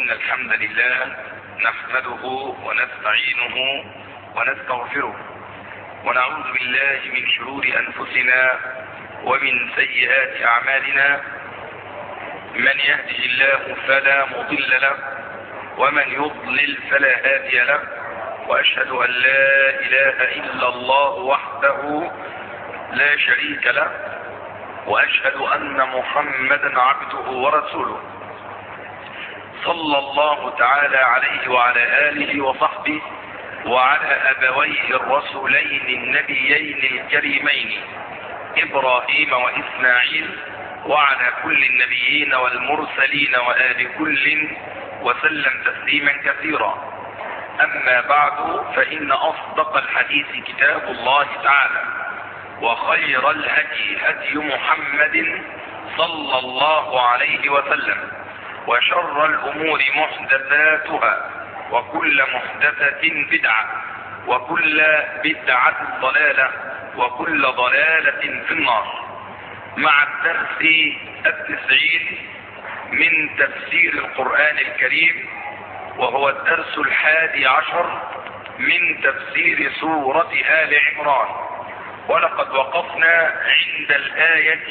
إن الحمد لله نحمده ونستعينه ونستغفره ونعوذ بالله من شرور أنفسنا ومن سيئات أعمالنا. من يهده الله فلا مضل له ومن يضلل فلا هادي له، وأشهد أن لا إله إلا الله وحده لا شريك له، وأشهد أن محمدا عبده ورسوله صلى الله تعالى عليه وعلى آله وصحبه وعلى أبويه الرسولين النبيين الكريمين إبراهيم وإسماعيل وعلى كل النبيين والمرسلين وآل كل وسلم تسليما كثيرا. أما بعد، فإن أصدق الحديث كتاب الله تعالى، وخير الهدي هدي محمد صلى الله عليه وسلم، وشر الأمور محدثاتها، وكل محدثة بدعة، وكل بدعة ضلالة، وكل ضلالة في النار. مع الدرس 90 من تفسير القرآن الكريم، وهو الدرس 11 من تفسير سورة آل عمران، ولقد وقفنا عند الآية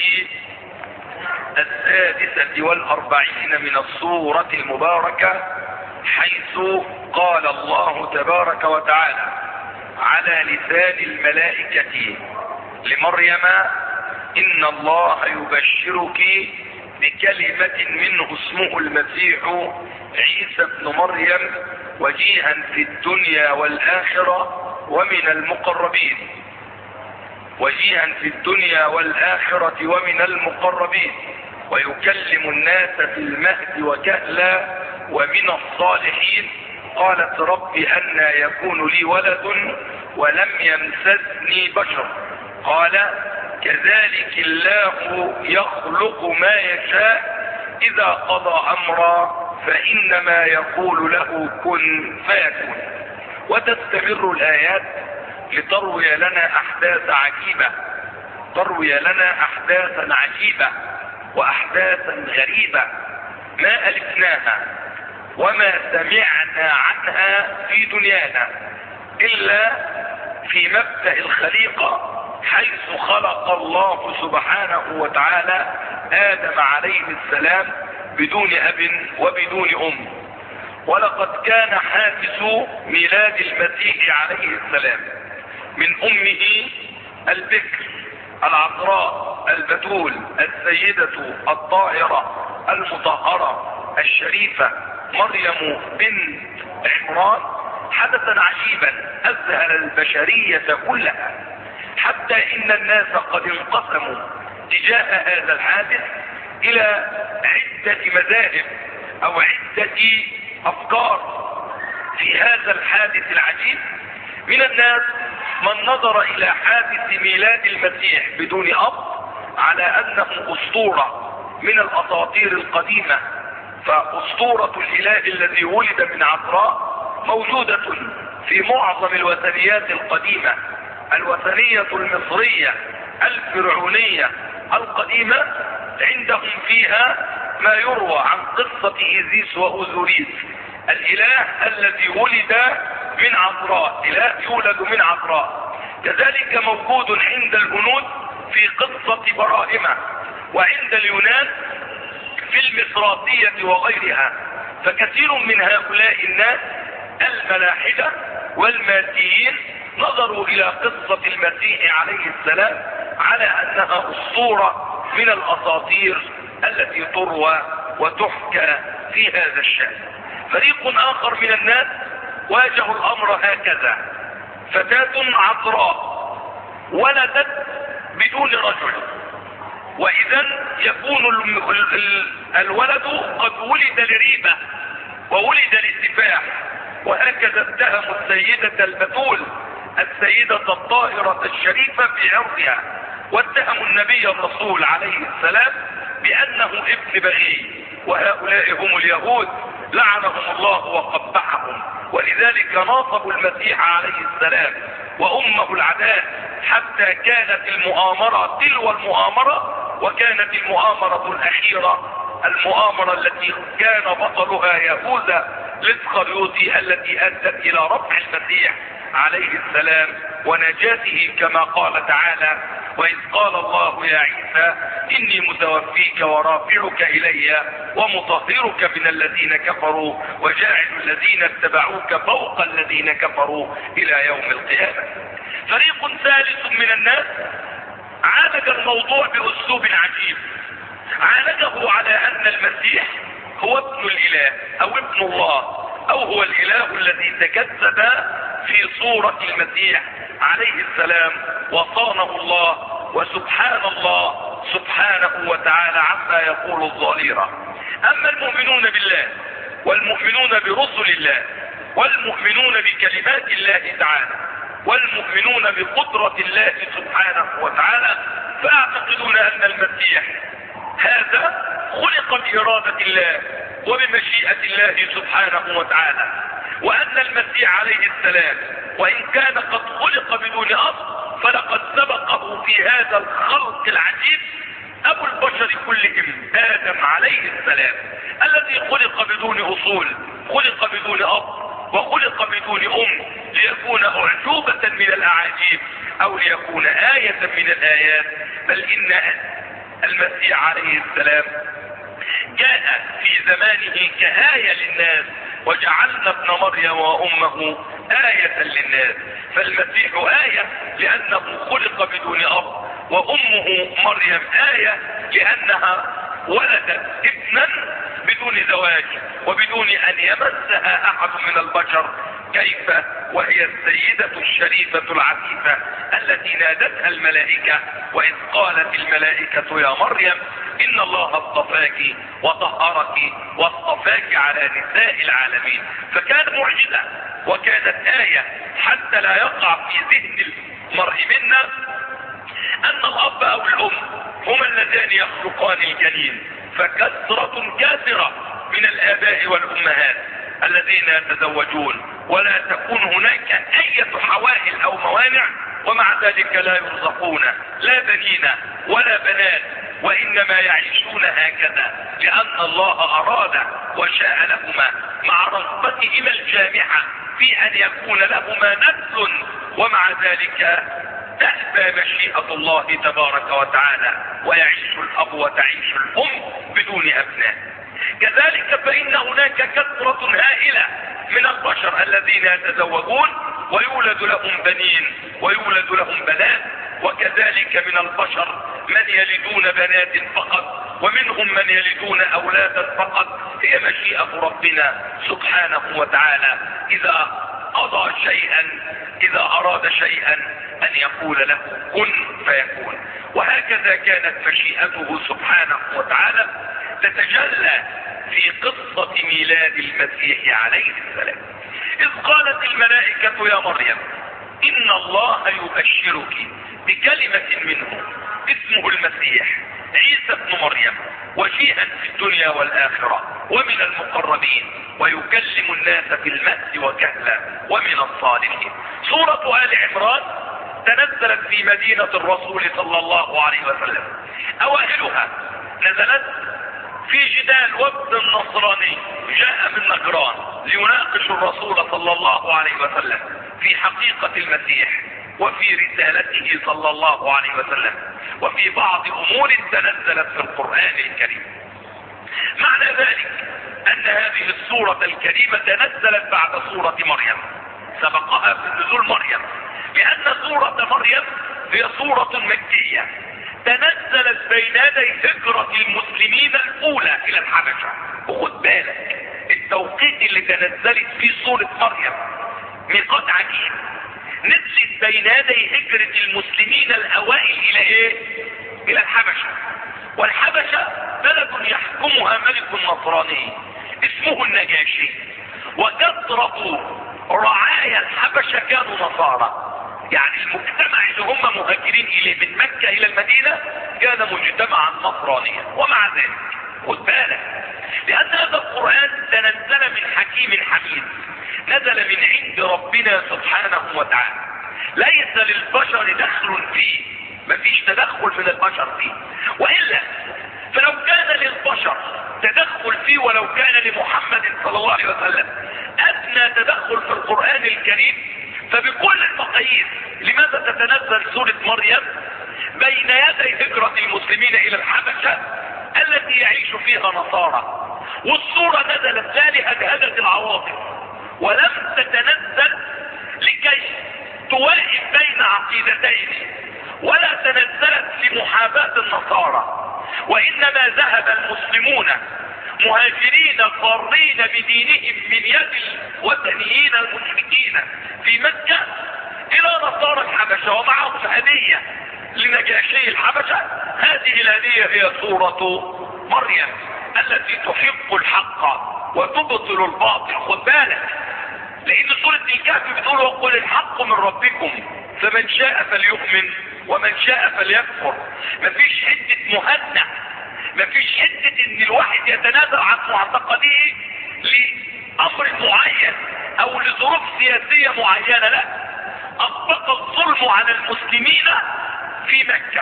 46 من السورة المباركة، حيث قال الله تبارك وتعالى على لسان الملائكة لمريم: إن الله يبشرك بكلمة منه اسمه المسيح عيسى ابن مريم وجيها في الدنيا والآخرة ومن المقربين ومن المقربين، ويكلم الناس في المهد وكهلا ومن الصالحين. قالت: رب أنى يكون لي ولد ولم يمسسني بشر، قال: كذلك الله يخلق ما يشاء، إذا قضى أمرا فإنما يقول له كن فيكون. وتستمر الآيات لتروي لنا أحداثا عجيبة وأحداثا غريبة ما ألفناها وما سمعنا عنها في دنيانا إلا في مبدأ الخليقة، حيث خلق الله سبحانه وتعالى آدم عليه السلام بدون أب وبدون أم. ولقد كان حادث ميلاد المسيح عليه السلام من أمه البكر العذراء البتول السيدة الطاهرة المطهرة الشريفة مريم بنت عمران حدثا عجيبا أذهل البشرية كلها، حتى إن الناس قد انقسموا تجاه هذا الحادث إلى عدة مذاهب أو عدة أفكار في هذا الحادث العجيب. من الناس من نظر إلى حادث ميلاد المسيح بدون أب على أنه أسطورة من الأساطير القديمة، فأسطورة الإله الذي ولد من عذراء موجودة في معظم الوثنيات القديمة، الوثنية المصرية الفرعونية القديمة، عندهم فيها ما يروى عن قصة إيزيس وأوزوريس، الإله الذي ولد من عذراء، إله يولد من عذراء. كذلك موجود عند الهنود في قصة براهمة، وعند اليونان في المصراتية وغيرها. فكثير من هؤلاء الناس الملاحدة والماديين نظروا إلى قصة المسيح عليه السلام على أنها أسطورة من الأساطير التي تروى وتحكى في هذا الشأن. فريق آخر من الناس واجهوا الأمر هكذا: فتاة عذراء ولدت بدون رجل، وإذا يكون الولد قد ولد لريبة وولد للسفاح. وهكذا اتهموا السيدة البتول السيدة الطاهرة الشريفة بعرضها، واتهموا النبي الرسول عليه السلام بأنه ابن بغي، وهؤلاء هم اليهود لعنهم الله وقبحهم. ولذلك ناصبوا المسيح عليه السلام وأمه العداء، حتى كانت المؤامرة تلو المؤامرة، وكانت المؤامرة الأخيرة المؤامرة التي كان بطلها يهوذا الاسخريوطي التي ادت الى رفع المسيح عليه السلام ونجاته، كما قال تعالى: واذ قال الله يا عيسى اني متوفيك ورافعك الي ومطهرك من الذين كفروا وجاعل الذين اتبعوك فوق الذين كفروا الى يوم القيامة. فريق ثالث من الناس عالج الموضوع باسلوب عجيب، عالجه على ان المسيح هو ابن الاله او ابن الله او هو الاله الذي تجسد في صورة المسيح عليه السلام وصانه الله، وسبحان الله سبحانه وتعالى عما يقول الظاهرة. اما المؤمنون بالله والمؤمنون برسل الله والمؤمنون بكلمات الله تعالى والمؤمنون بقدرة الله سبحانه وتعالى فاعتقدون ان المسيح هذا خلق بإرادة الله وبمشيئة الله سبحانه وتعالى، وأن المسيح عليه السلام وإن كان قد خلق بدون أصل فلقد سبقه في هذا الخلق العجيب أبو البشر كلهم آدم عليه السلام، الذي خلق بدون أصول، خلق بدون أب، وخلق بدون أم، ليكون أعجوبة من الأعاجيب أو ليكون آية من الآيات. بل إن المسيح عليه السلام جاء في زمانه كآية للناس، وجعلنا ابن مريم وأمه آية للناس. فالمسيح آية لأنه خلق بدون أب، وأمه مريم آية لأنها ولدت ابنا بدون زواج وبدون أن يمسها أحد من البشر، كيف وهي السيدة الشريفة العفيفة التي نادتها الملائكة وإذ قالت الملائكة يا مريم إن الله اصطفاك وطهرك واصطفاك على نساء العالمين. فكان معجزة وكانت آية حتى لا يقع في ذهن المرء منا أن الأب أو الأم هما اللذان يخلقان الجنين. فكثرة كثيرة من الآباء والأمهات الذين يتزوجون ولا تكون هناك أي حوائل أو موانع، ومع ذلك لا يرزقون لا بنين ولا بنات، وإنما يعيشون هكذا لأن الله أراد وشاء لهما مع رغبتهما الجامحة في أن يكون لهما نسل، ومع ذلك تأبى مشيئة الله تبارك وتعالى ويعيش الأب وتعيش الأم بدون أبناء. كذلك فإن هناك كثرة هائلة من البشر الذين يتزوجون ويولد لهم بنين ويولد لهم بنات، وكذلك من البشر من يلدون بنات فقط ومنهم من يلدون أولادا فقط. هي مشيئة ربنا سبحانه وتعالى إذا قضى شيئا، إذا أراد شيئا أن يقول له كن فيكون. وهكذا كانت مشيئته سبحانه وتعالى تتجلى في قصة ميلاد المسيح عليه السلام، إذ قالت الملائكة يا مريم إن الله يبشرك بكلمة منه اسمه المسيح عيسى ابن مريم وجيها في الدنيا والآخرة ومن المقربين ويكلم الناس في المهد وكهلا ومن الصالحين. سورة آل عمران تنزلت في مدينة الرسول صلى الله عليه وسلم. أوائلها نزلت في جدال وفد النصراني جاء من نجران ليناقش الرسول صلى الله عليه وسلم في حقيقة المسيح وفي رسالته صلى الله عليه وسلم وفي بعض أمور تنزلت في القرآن الكريم. معنى ذلك أن هذه السورة الكريمة تنزلت بعد سورة مريم، سبقها في نزول مريم، لأن سورة مريم هي سورة مكية تنزلت بين يدي هجرة المسلمين الأولى إلى الحبشة. وخد بالك التوقيت اللي تنزلت فيه سورة مريم ميقات عجيب، نزلت بين يدي هجرة المسلمين الأوائل إلى إيه؟ إلى الحبشة. والحبشة بلد يحكمها ملك نصراني اسمه النجاشي، وكثرة رعايا الحبشة كانوا نصارى، يعني المجتمع اللي هم مهاجرين إليه من مكة إلى المدينة كان مجتمعا نصرانيا. ومع ذلك خد بالك لأن هذا القرآن تنزل من حكيم حميد، نزل من عند ربنا سبحانه وتعالى، ليس للبشر دخل فيه، مفيش تدخل من البشر فيه، وإلا فلو كان للبشر تدخل فيه ولو كان لمحمد صلى الله عليه وسلم ادنى تدخل في القرآن الكريم، فبكل المقاييس لماذا تتنزل سورة مريم بين يدي هجرة المسلمين الى الحبشة التي يعيش فيها نصارى؟ والسورة نزلت لا لهدهدة العواطف، ولم تتنزل لكي توائم بين عقيدتين، ولا تنزلت لمحاباة النصارى، وانما ذهب المسلمون مهاجرين فارين بدينهم من يد الوثنيين المشركين في مكة الى نصارى الحبشة، ومعهم هدية لنجاشي الحبشة. هذه الهدية هي سورة مريم التي تحق الحق وتبطل الباطل. خد بالك، لان سورة الكهف بتقول وقل الحق من ربكم فمن شاء فليؤمن ومن شاء فليكفر. مفيش حتة مهنة، مفيش حتة ان الواحد يتنازل عن معتقده لامر معين او لظروف سياسية معينة، لا. اطبق الظلم على المسلمين في مكة،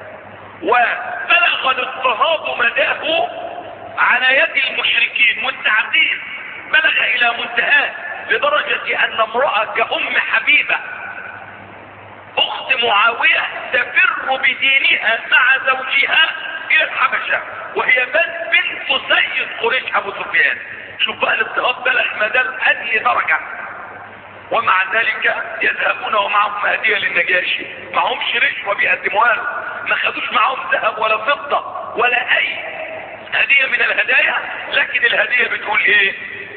وبلغ الاضطهاد مداه على يد المشركين والتعذيب، بلغ الى منتهاه لدرجة ان امرأة كأم حبيبة اخت معاوية تفر بدينها مع زوجها الى الحبشة، وهي بنت سيد قريش ابو سفيان. شوف بقى الاضطهاد بلغ مدى انهي درجة، ومع ذلك يذهبون ومعهم هدية للنجاشي، معهمش رشوة بيقدموها له، ما خدوش معهم ذهب ولا فضة ولا اي هدية من الهدايا، لكن الهدية بتقول ايه؟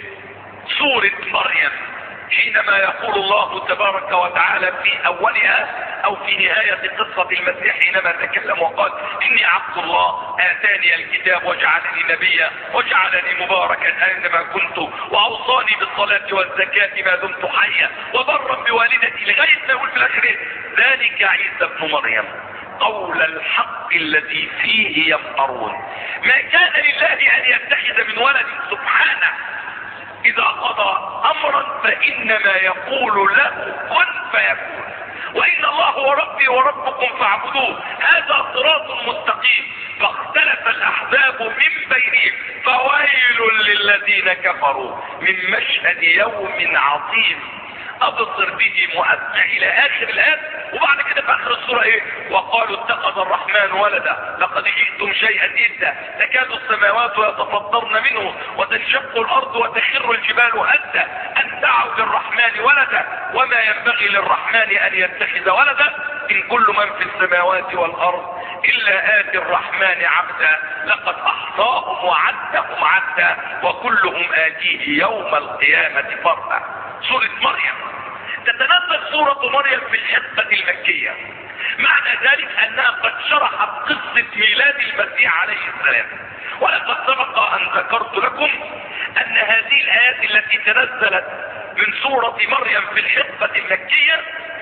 سورة مريم. حينما يقول الله تبارك وتعالى في اولها او في نهاية قصة المسيح حينما تكلم وقال اني عبد الله اتاني الكتاب وجعلني نبيا وجعلني مباركا اينما كنت واوصاني بالصلاة والزكاة ما دمت حيا وبرا بوالدتي، لغاية ما يقول في الاخر ذلك عيسى ابن مريم قول الحق الذي فيه يمطرون. ما كان لله ان يتخذ من ولد سبحانه، اذا قضى امرا فانما يقول له كن فيكون، وان الله هو ربي وربكم فاعبدوه هذا صراط مستقيم. فاختلف الاحزاب من بينهم فويل للذين كفروا من مشهد يوم عظيم ابصر به مؤسع الى اخر الآيات. وبعد كده في اخر السورة ايه؟ وقالوا اتخذ الرحمن ولدا لقد جئتم شيئا إدا تكاد السماوات يتفطرن منه وتنشق الارض وتخر الجبال هدا ان دعوا للرحمن ولدا وما ينبغي للرحمن ان يتخذ ولدا ان كل من في السماوات والارض الا آتي الرحمن عبدا لقد احصاهم وعدهم عدا وكلهم آتيه يوم القيامة فردا. سورة مريم تتنزل سورة مريم في الحقبة المكية، معنى ذلك انها قد شرحت قصة ميلاد المسيح عليه السلام. ولقد سبق ان ذكرت لكم ان هذه الايات التي تنزلت من سورة مريم في الحقبة المكية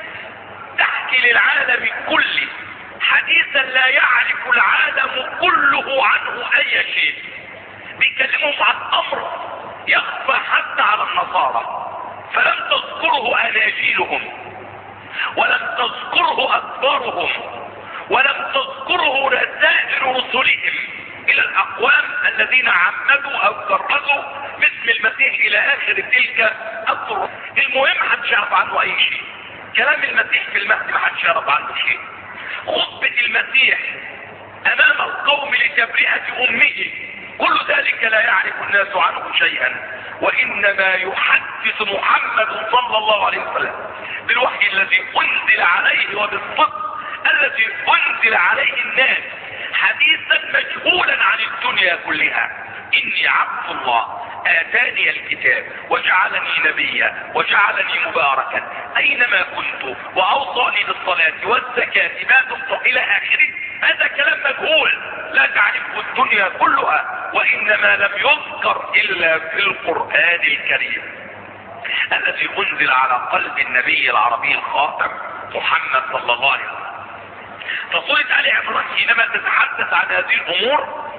تحكي للعالم كله حديثا لا يعرف العالم كله عنه اي شيء، بيكلمهم عن امر يخفى حتى على النصارى، فلم تذكره اناجيلهم ولم تذكره اخبارهم ولم تذكره رسائل رسلهم الى الاقوام الذين عمدوا او كرزوا باسم المسيح الى اخر تلك الطرق. المهم محدش يعرف عنه اي شيء، كلام المسيح في المهد محدش يعرف عنه شيء، خطبة المسيح امام القوم لتبرئة امه كل ذلك لا يعرف الناس عنه شيئا، وانما يحدث محمد صلى الله عليه وسلم بالوحي الذي انزل عليه وبالصدق الذي انزل عليه الناس حديثا مجهولا عن الدنيا كلها. اني عبد الله اتاني الكتاب وجعلني نبيا وجعلني مباركا اينما كنت واوصاني بالصلاة والزكاة ما دمت الى اخره. هذا كلام مجهول لا تعرفه الدنيا كلها، وانما لم يذكر الا في القرآن الكريم الذي انزل على قلب النبي العربي الخاتم محمد صلى الله عليه وسلم. فسورة آل عمران حينما تتحدث عن هذه الامور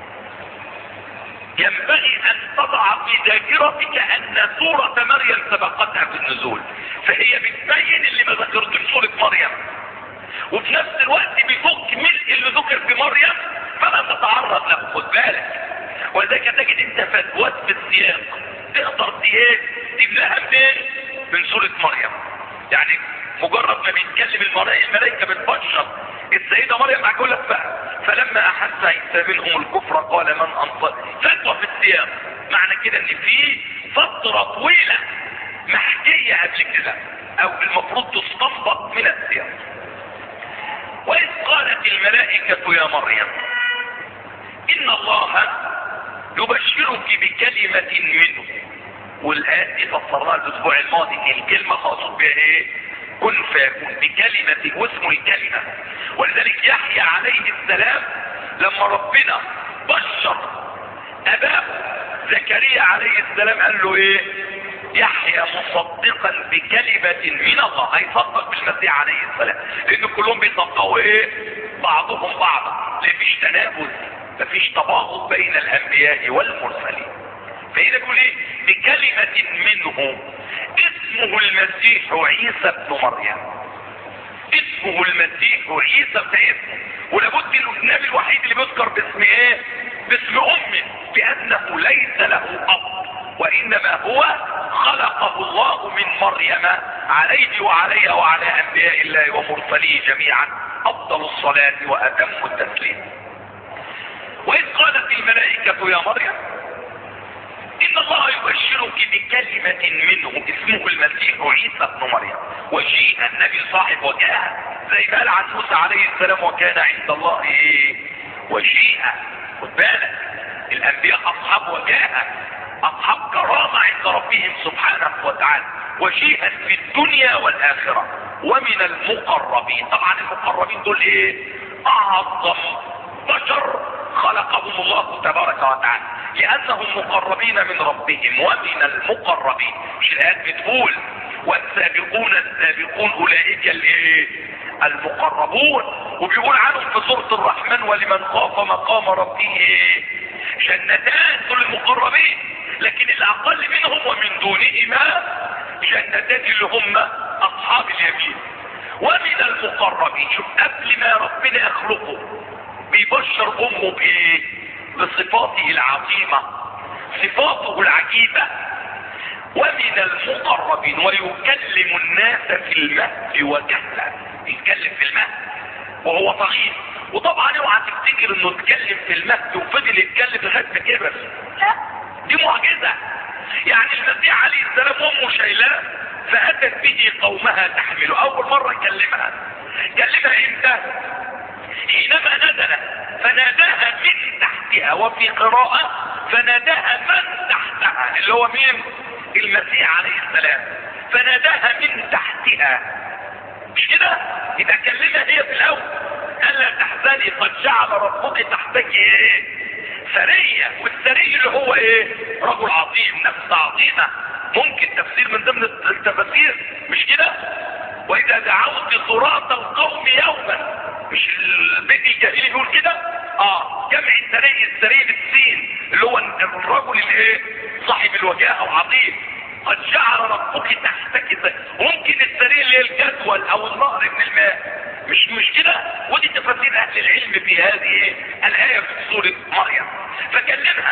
ينبغي ان تضع في ذاكرتك ان سورة مريم سبقتها في النزول، فهي بتبين اللي ما ذكرتش سورة مريم، وفي نفس الوقت بتكمل اللي ذكر في مريم، فلا تتعرض له، خد بالك. ولذلك تجد انت فتوات في السياق تقدر تبلاها منين؟ من سورة مريم. يعني مجرد ما بيتكلم الملائكة بتبشر السيدة مريم هقول لك بقى فلما احس عيسى منهم الكفر قال من انصر. فتوى في السياق، معنى كده ان في فترة طويلة محكية قبل كده او المفروض تستنبط من السياق. واذ قالت الملائكة يا مريم ان الله يبشرك بكلمة منه. والآيات دي فسرناها الاسبوع الماضي، الكلمة خاصة بها ايه؟ كن فيكون، بكلمة واسم الكلمة. ولذلك يحيى عليه السلام لما ربنا بشر اباه زكريا عليه السلام قال له ايه؟ يحيى مصدقا بكلمة من الله، هيصدق بالمسيح عليه السلام، لان كلهم بيصدقوا ايه؟ بعضهم بعضا، مفيش تنافس، مفيش تباغض بين الانبياء والمرسلين. فهنا بيقول ايه؟ بكلمة منه اسمه المسيح عيسى ابن مريم. اسمه المسيح عيسى ابن اسمه، ولابد انه النبي الوحيد اللي بيذكر باسم ايه؟ باسم امه، بانه ليس له اب وانما هو خلقه الله من مريم عليه وعليها وعلى انبياء الله ومرسليه جميعا افضل الصلاة واتم التسليم. واذ قالت الملائكة يا مريم ان الله يبشرك بكلمة منه اسمه المسيح عيسى ابن مريم وجيها. النبي صاحب وجاهه زي ما قال عن موسى عليه السلام وكان عند الله ايه؟ وجيها. خد بالك الانبياء اصحاب وجاهه، اصحاب كرامة عند ربهم سبحانه وتعالى، وجيها في الدنيا والاخرة ومن المقربين. طبعا المقربين دول ايه؟ اعظم بشر خلقهم الله تبارك وتعالى، لانهم مقربين من ربهم ومن المقربين. مش الايات بتقول والسابقون السابقون اولئك الايه؟ المقربون. وبيقول عنهم في سورة الرحمن ولمن خاف مقام ربه جنتان، دول المقربين. لكن الاقل منهم ومن دونهما جنتان اللي هم اصحاب اليمين. ومن المقربين، شوف قبل ما ربنا يخلقه بيبشر امه بايه؟ بصفاته العظيمة، صفاته العجيبة. ومن المقربين ويكلم الناس في المهد وكهلا. يتكلم في المهد وهو صغير. وطبعا اوعى تفتكر انه اتكلم في المهد وفضل يتكلم لغايه ما كبر، لا دي معجزة. يعني المسيح عليه السلام امه شايلاه فاتت به قومها تحمله. اول مرة كلمها امتى؟ حينما نزل فناداها من تحتها، وفي قراءة فناداها من تحتها اللي هو مين؟ المسيح عليه السلام. فناداها من تحتها، مش كده؟ يبقى كلمها هي في الاول الا تحزني قد جعل ربك تحتك ايه؟ سرية. والسري اللي هو ايه؟ رجل عظيم، نفس عظيمة. ممكن تفسير من ضمن التفاسير، مش كده؟ واذا دعوت صراط القوم يوما، مش البيت الجاهلي بيقول كده؟ جمع السري، السري بالسين اللي هو الرجل الايه؟ صاحب الوجاهه وعظيم. قد جعل ربك تحتك. ممكن السري اللي هي الجدول او النهر من الماء، مش كده؟ ودي تفاسير اهل العلم في هذه الايه في سوره مريم. فكلمها.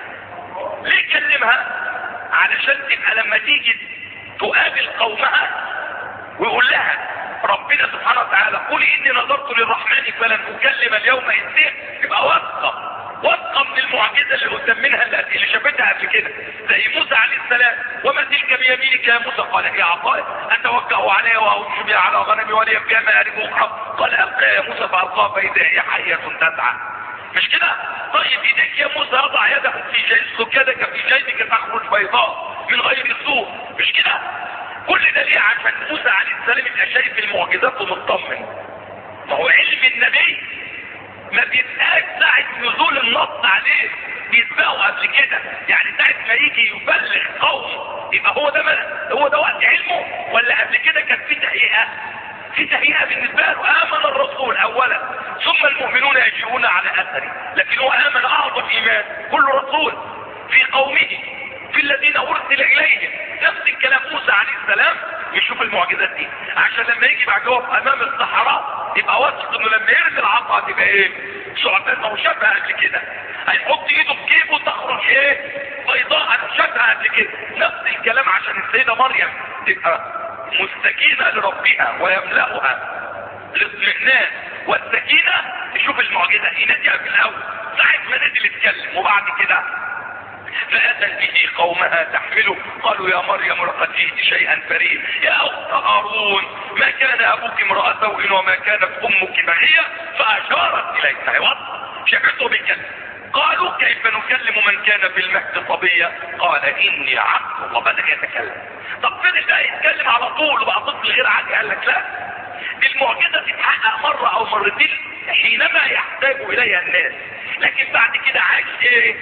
ليه كلمها؟ علشان تبقى لما تيجي تقابل قومها ويقول لها ربنا سبحانه وتعالى قل اني نظرت للرحمن فلن اكلم اليوم انسيا، تبقى واثقه من المعجزه اللي قدام منها اللي شافتها قبل كده. زي موسى عليه السلام وما تلك بيمينك يا موسى؟ قال هي عصاي اتوكا عليها واهش بها على غنمي ولي فيها مآرب اخرى. قال القى يا موسى فالقاها فاذا هي حيه تسعى، مش كده؟ طيب ايديك يا موسى اضع يدك في سكتك في جيبك تخرج بيضاء من غير سوء، مش كده؟ كل ده ليه؟ عشان موسى عليه السلام يبقى شايف المعجزات ومطمن. ما هو علم النبي ما بيبقاش ساعة نزول النص عليه، بيسبقوا قبل كده. يعني ساعة ما يجي يبلغ قوم يبقى هو ده وقت علمه، ولا قبل كده كان في تهيئة؟ في تهيئة بالنسبة له. آمن الرسول أولا ثم المؤمنون يجيئون على أثره، لكن هو آمن أعظم إيمان كل رسول في قومه في الذين أرسل إليهم. نفس الكلام موسى عليه السلام يشوف المعجزات دي، عشان لما يجي بعد جواب أمام الصحراء يبقى واثق انه لما يرمي العصا هتبقى ايه؟ ثعبان. ما هو شافها قبل كده، هيحط ايده في جيبه تخرج ايه؟ بيضاء. انا شافها قبل كده. نفس الكلام عشان السيده مريم تبقى مستكينه لربها ويملأها الاطمئنان والسكينه. تشوف المعجزه يناديها في الاول ساعه ما نزل يتكلم، وبعد كده فأتت به قومها تحمله قالوا يا مريم لقد جئت شيئا فريا يا أخت هارون ما كان أبوك امرأ سوء وما كانت أمك بغية فأشارت إليه. شافته بيتكلم. قالوا كيف نكلم من كان في المهد صبيا قال إني عبد الله. بدأ يتكلم. طب فين ده يتكلم على طول وبقى طفل غير عادي؟ قال لك لا، دي المعجزة تتحقق مرة أو مرتين حينما يحتاج إليها الناس، لكن بعد كده عايش ايه؟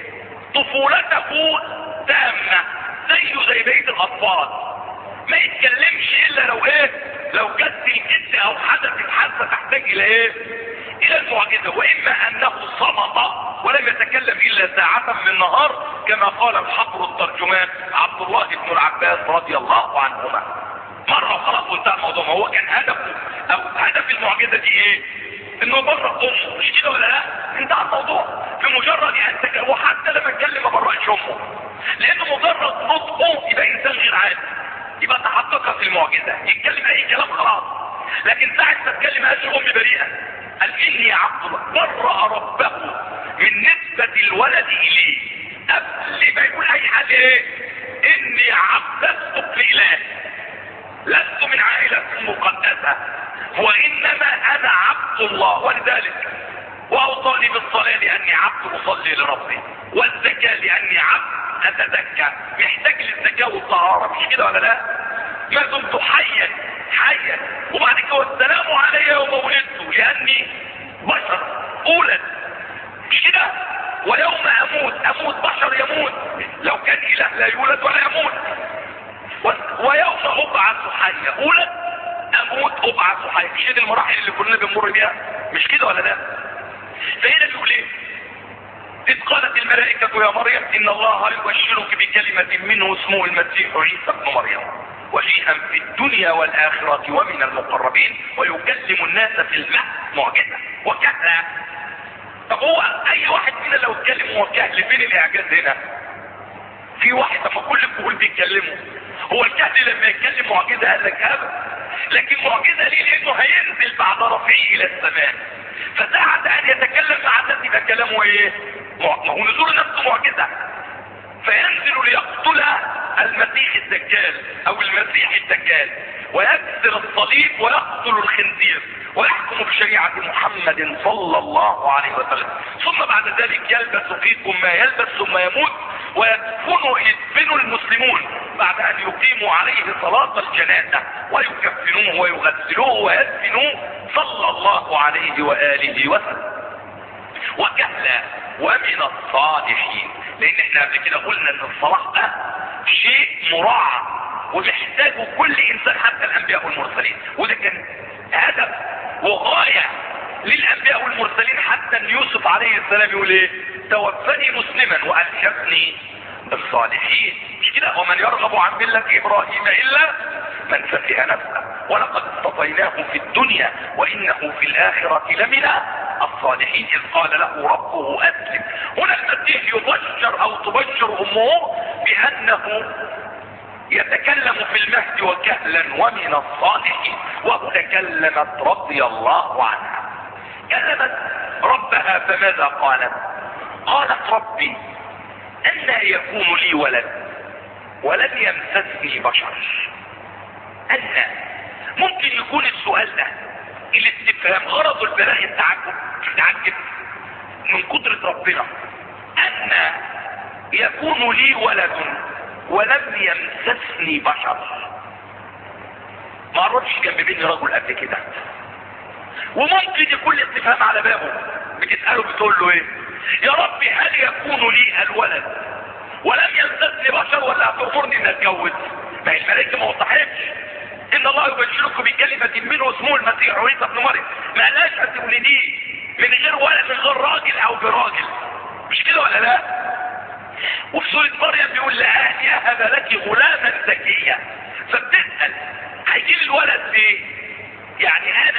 طفولته تامة زيه زي بقية الاطفال، ما يتكلمش الا لو ايه؟ لو جت الجد او حدثت حادثة تحتاج الى ايه؟ الى المعجزة. واما انه صمت ولم يتكلم الا ساعة من النهار كما قال الحبر الترجمان عبد الله بن العباس رضي الله عنهما. مرة وخلاص وانتهى الموضوع. هو كان هدفه او هدف المعجزة دي ايه؟ انه بره امه، مش كده ولا لا؟ انتهى الموضوع. بمجرد ان وحتى لما اتكلم ما برأش امه، لانه مجرد نطقه يبقى انسان غير عادي، يبقى تحقق في المعجزة. يتكلم اي كلام خلاص، لكن ساعة ما اتكلم قال امي بريئة، قال اني عبد الله. برأ ربه من نسبة الولد اليه قبل ما يقول اي حاجة ايه؟ اني عبد لست اله، لست من عائلة مقدسة، وانما انا عبد الله. ولذلك واوصاني بالصلاة لاني عبد اصلي لربي، والزكاة لاني عبد اتزكى. محتاج للزكاة والطهارة، مش كده ولا لا؟ ما دمت حيا حيا. وبعد كده والسلام علي يوم ولدت لاني بشر اولد، مش كده؟ ويوم اموت بشر يموت، لو كان اله لا يولد ولا يموت. ويوم ابعث حيا، اولد اموت ابعث حيا. مش دي المراحل اللي كلنا بنمر بيها؟ مش كده ولا لا؟ فهنا بيقول ايه؟ إذ قالت الملائكة يا مريم إن الله يبشرك بكلمة منه اسمه المسيح عيسى ابن مريم وجيها في الدنيا والآخرة ومن المقربين ويكلم الناس في المهد. معجزة وكهلا. طب هو أي واحد فينا لو اتكلم هو كهل، فين الإعجاز هنا؟ في واحد لما كل الكهول بيتكلموا، هو الكهل لما يتكلم معجزة قال لك هذا، لكن معجزة ليه؟ لأنه هينزل بعد رفعه إلى السماء، فساعة أن يتكلم مع الناس يبقى كلامه إيه؟ ما هو نزول نفسه معجزة. فينزل ليقتل المسيح الدجال أو المسيح الدجال ويكسر الصليب ويقتل الخنزير ويحكم بشريعة محمد صلى الله عليه وسلم. ثم بعد ذلك يلبس فيكم ما يلبس ثم يموت ويدفن المسلمون بعد ان يقيموا عليه صلاة الجنازة ويكفنوه ويغسلوه ويدفنوه صلى الله عليه وآله وسلم. وكهلا ومن الصالحين، لان احنا قبل كده قلنا ان الصلاح ده شيء مراعى وتحتاجه كل انسان حتى الانبياء والمرسلين، وده كان هدف وغاية للانبياء والمرسلين. حتى ان يوسف عليه السلام يقول ايه؟ توفني مسلما والحقني بالصالحين، مش كده؟ ومن يرغب عن ملة ابراهيم الا من سفه نفسه ولقد اصطفيناه في الدنيا وانه في الاخرة لمن الصالحين اذ قال له ربه اسلم. هنا المسيح يبشر او تبشر امه بانه يتكلم في المهد وكهلا ومن الصالحين. وتكلمت رضي الله عنها، كلمت ربها فماذا قالت؟ قالت ربي أن يكون لي ولد ولم يمسسني بشر. أن ممكن يكون السؤال ده الاستفهام غرض البلاغ التعجب من قدرة ربنا. أن يكون لي ولد ولم يمسسني بشر، ما قربش جنب مني رجل قبل كده. وممكن يكون الاستفهام على بابه، بتسأله بتقول له ايه؟ يا ربي هل يكون لي الولد ولم يمسسني بشر ولا هتأمرني ان اتجوز؟ ما هي الملائكة ما وضحتش ان الله يبشركم بكلمة منه اسمه المسيح عيسى ابن مريم، ما قالهاش هتولديه من غير ولد، من غير راجل او براجل، مش كده ولا لا؟ وفي سورة مريم بيقول لها يا هذا لك غلاما زكيا، فبتسأل هيجي لي الولد بايه؟ يعني انا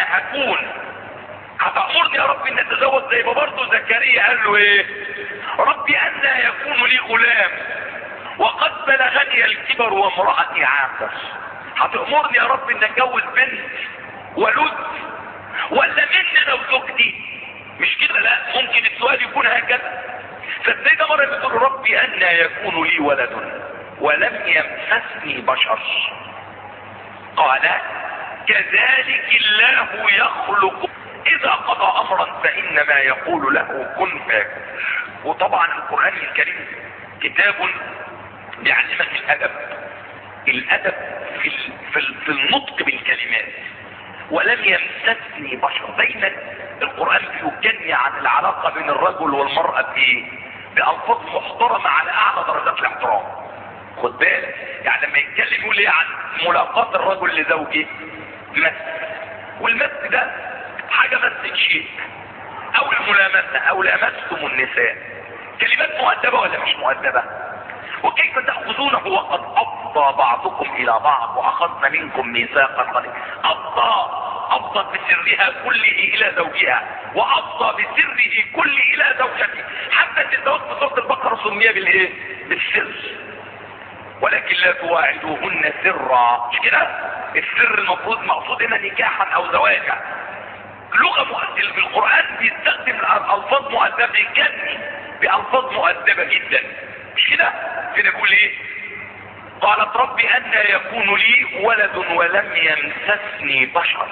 انا هكون، هتأمرني يا رب ان اتزوج، زي ما برضه زكريا قال له ايه؟ ربي أنى يكون لي غلام وقد بلغني الكبر وامرأتي عاقر. هتأمرني يا رب ان اتجوز بنت ولد، ولا مني لو زوجتي؟ مش كده، لا، ممكن السؤال يكون هكذا. فالسيدة مريم بتقول ربي أنى يكون لي ولد ولم يمسسني بشر. قال كذلك الله يخلق اذا قضى امرا فانما يقول له كن فيكون. وطبعا القرآن الكريم كتاب بيعلمك الادب في النطق بالكلمات. ولم يمسسني بشر، دايما القرآن بيجني عن العلاقة بين الرجل والمرأة بألفاظ محترمة على اعلى درجات الاحترام. خد بالك، يعني لما يتكلم يقول ايه عن ملاقاة الرجل لزوجه؟ مس. والمس ده حاجة مست شيء، او الملامسة، او لامستم النساء. كلمات مؤدبة ولا مش مؤدبة؟ وكيف تأخذونه وقد أفضى بعضكم إلى بعض وأخذنا منكم ميثاقا غليظا. أفضت بسرها كله إلى زوجها، وأفضى بسره كله إلى زوجته. حتى الزواج في سورة البقرة سمي بالإيه؟ بالسر. ولكن لا تواعدوهن سرا، مش كده؟ السر المفروض مقصود هنا نكاحا أو زواجا. لغة مؤدبة في القرآن بيستخدم ألفاظ مؤدبة، يكني بألفاظ مؤدبة جدا، مش كده؟ فين يقول ايه؟ قالت ربي أنى يكون لي ولد ولم يمسسني بشر.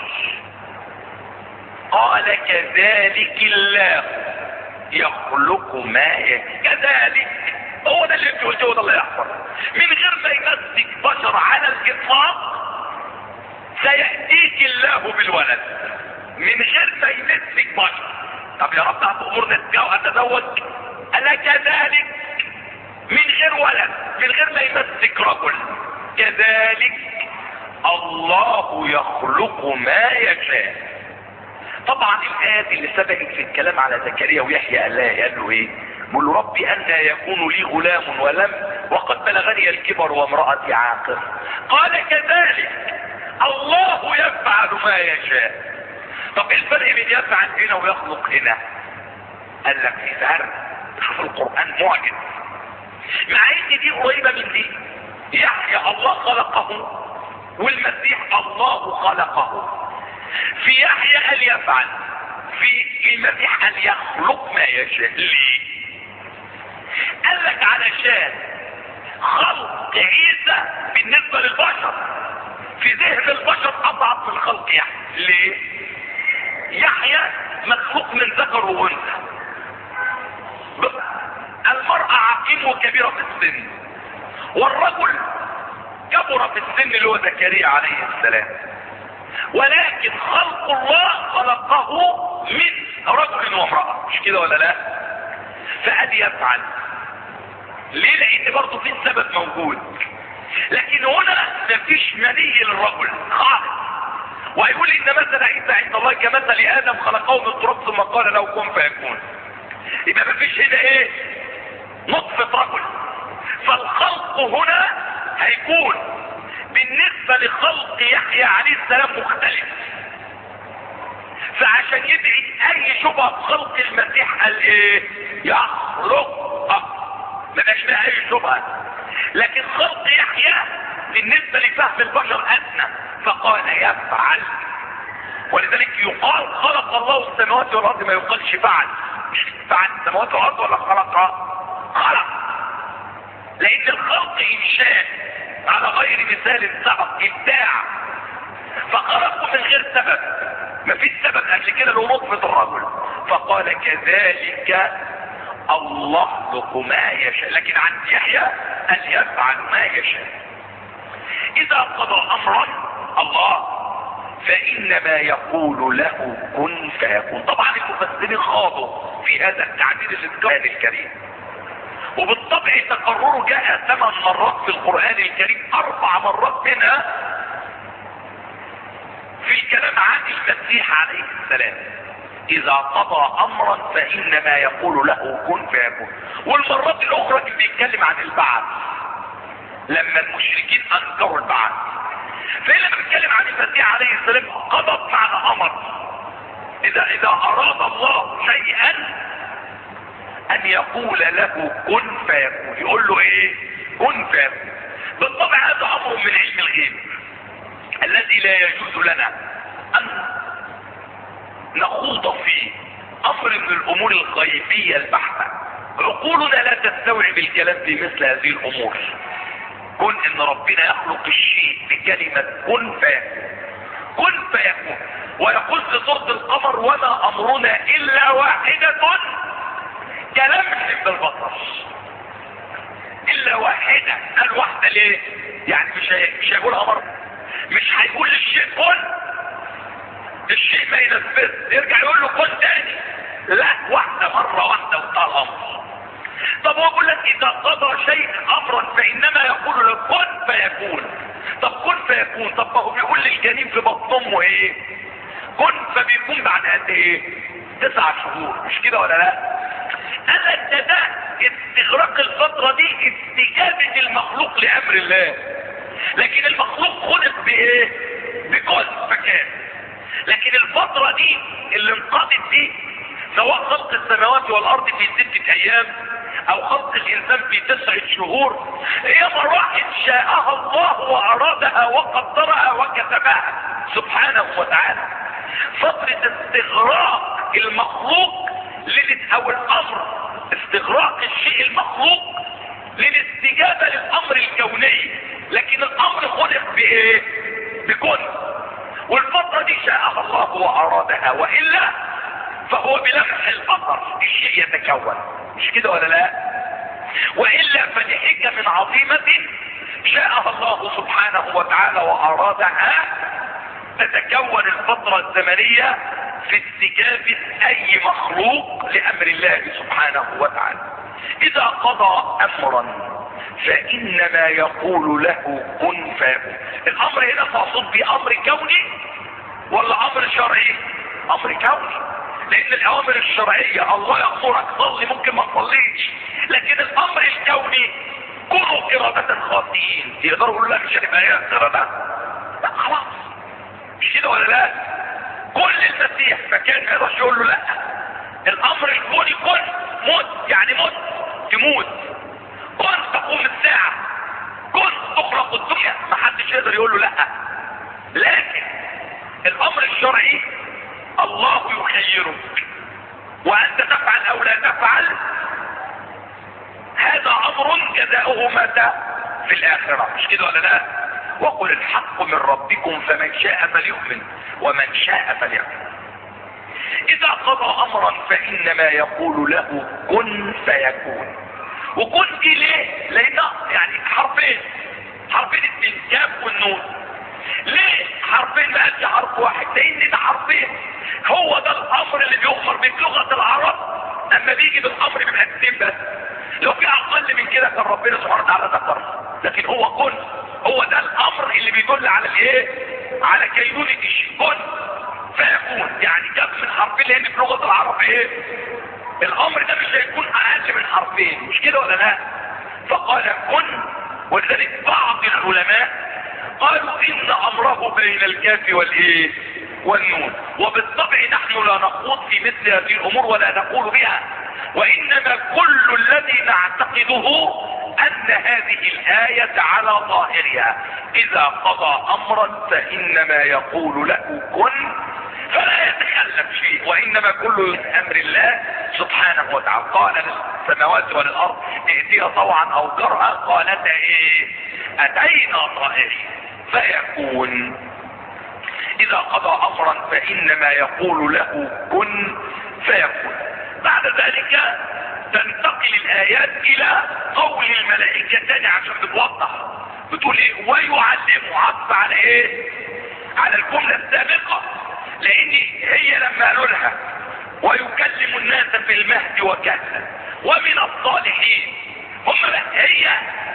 قال كذلك الله يخلق ما يشاء. كذلك، هو ده اللي انت قلته، هو ده اللي يحصل من غير ما يمسك بشر على الإطلاق. سيأتيك الله بالولد من غير ما يمسك بشر. طب يا رب هتأمرني اتزوج؟ ألا كذلك من غير ولد، من غير ما يمسك رجل. كذلك الله يخلق ما يشاء. طبعا الآيات اللي سبقت في الكلام على زكريا ويحيى قال له ايه؟ قل ربي أنى يكون لي غلام وقد بلغني الكبر وامرأتي عاقر. قال كذلك الله يفعل ما يشاء. طب ايه الفرق بين يفعل هنا ويخلق هنا؟ قال لك في فرق. شوف القرآن معجز، مع ان دي قريبة من دي. يحيى الله خلقه، والمسيح الله خلقه. في يحيى قال يفعل، في المسيح قال يخلق ما يشاء. ليه؟ قال لك علشان خلق عيسى بالنسبة للبشر في ذهن البشر اضعف من خلق يحيى. ليه؟ يحيى مخلوق من ذكر وانثى، المرأة عقيم وكبيرة في السن، والرجل كبر في السن اللي هو زكريا عليه السلام. ولكن خلق الله خلقه من رجل وامرأة، مش كده ولا لا؟ فقد يفعل. ليه؟ لان برضه في سبب موجود، لكن هنا مفيش مني للرجل خالص. وهيقول ان مثل عيسى عند الله كمثل ادم خلقه من تراب ثم قال له كن فيكون. يبقى مفيش هنا ايه؟ نطفة رجل. فالخلق هنا هيكون بالنسبة لخلق يحيى عليه السلام مختلف. فعشان يبعد اي شبهة بخلق المسيح قال ايه؟ يخلق. ما بقاش فيها اي شبهة. لكن خلق يحيى بالنسبة لفهم البشر ادنى، فقال يفعل. ولذلك يقال خلق الله السماوات والارض، ما يقالش فعل. مش فعل السماوات والارض ولا خلقها؟ خلق. لان الخلق انشاء على غير مثال سبق، ابداع. فخلقه من غير سبب، ما فيش سبب قبل كده له نطفة الرجل. فقال كذلك الله يخلق ما يشاء. لكن عن يحيى ان يفعل ما يشاء. اذا قضى امرا الله فانما يقول له كن فيكون. طبعا المفسرين خاضوا في هذا التعبير القرآن الكريم، وبالطبع تكرره جاء 8 مرات في القرآن الكريم، 4 مرات منها في الكلام عن المسيح عليه السلام. اذا قضى امرا فانما يقول له كن فيكون. والمرات الاخرى كان بيتكلم عن البعث، لما المشركين انكروا البعث. فهنا بنتكلم عن المسيح عليه السلام قضى معنى امر. اذا اراد الله شيئا ان يقول له كن فيكون، يقول له ايه؟ كن فيكون. بالطبع هذا امر من علم الغيب الذي لا يجوز لنا ان نخوض فيه، امر من الامور الغيبية البحتة. عقولنا لا تستوعب الكلام في مثل هذه الامور. كن ان ربنا يخلق الشيء بكلمة كن فيكون، كن فيكون. ويقول في سورة القمر وما امرنا الا واحدة كلمح بالبصر. الا واحدة، قال واحدة ليه؟ يعني مش هيقول امر، مش هيقول للشيء كن، الشيء ما ينفذ يرجع يقول له كن تاني، لا، واحدة مرة واحدة وانتهى الامر. طب هو بيقول لك اذا قضى شيء امرا فانما يقول له كن فيكون. طب كن فيكون، طب ما هو بيقول للجنين في بطن امه ايه؟ كن، فبيكون بعد قد ايه؟ 9 شهور، مش كده ولا لا؟ انا ده استغراق الفترة دي استجابة المخلوق لامر الله. لكن المخلوق خلق بايه؟ بكن فكان. لكن الفترة دي اللي انقضت دي، سواء خلق السماوات والارض في 6 ايام او خلق الانسان في 9 شهور، هي مراحل شاءها الله وارادها وقدرها وكتبها سبحانه وتعالى. فترة استغراق المخلوق او الامر، استغراق الشيء المخلوق للاستجابة للامر الكوني. لكن الامر خلق بايه؟ بكن. والفترة دي شاءها الله وارادها، والا فهو بلمح البصر الشيء يتكون، مش كده ولا لا؟ والا فلحكم عظيمة شاءها الله سبحانه وتعالى وارادها تتكون الفترة الزمنية في استجابة اي مخلوق لامر الله سبحانه وتعالى. اذا قضى امرا فانما يقول له كن فيكون. الامر هنا مقصود بامر كوني ولا امر شرعي؟ امر كوني، لان الاوامر الشرعية الله يأمرك صلي ممكن ما تصليش، لكن الامر الكوني كونوا قردة خاسئين، يقدروا يقولوا لك مش هتبقى هي قردة؟ لا خلاص، مش كده ولا لا؟ كل المسيح فكان ما يقدرش يقول له لا. الامر الكوني كن، موت يعني موت، تموت. كن تقوم الساعة، كن تخلق الدنيا، ما حدش يقدر يقول له لا. لكن الامر الشرعي الله يخيرك وانت تفعل او لا تفعل، هذا امر جزاؤه متى؟ في الاخرة، مش كده ولا لا؟ وقل الحق من ربكم فمن شاء فليؤمن ومن شاء فليكفر. اذا قضى امرا فانما يقول له كن فيكون. وكن دي ليه؟ لان يعني حرفين الكاف والنون. ليه حرفين ما قالش حرف واحد؟ لان ده حرفين. هو ده الامر اللي بيؤمر به لغة العرب، اما بيجي بالامر بيبقى 2 بس. لو في اقل من كده كان ربنا سبحانه وتعالى ذكر، لكن هو كن، هو ده الامر اللي بيدل على الايه؟ على كينونة الشيء. كن فيكون، يعني جاب من حرفين، لان في لغة العرب ايه؟ الامر ده مش هيكون اقل من حرفين، مش كده ولا لا؟ فقال كن. ولذلك بعض العلماء قالوا ان امره بين الكاف والايه؟ والنون. وبالطبع نحن لا نخوض في مثل هذه الامور ولا نقول بها، وانما كل الذي نعتقده ان هذه الاية على ظاهرها. اذا قضى امرا فانما يقول له كن، فلا يتكلم فيه، وانما كله امر الله سبحانه وتعالى. قال للسماوات وللارض ائتيا طوعا او كرها، قالتا ايه؟ اتينا طائعين. فيكون. اذا قضى امرا فانما يقول له كن فيكون. بعد ذلك تنتقل الايات الى قول الملائكة تاني عشان تتوضح. بتقول ايه؟ ويعلمه، عطف على ايه؟ على الجملة السابقة، لان هي لما قالوا لها ويكلم الناس في المهد وكهلا ومن الصالحين، هي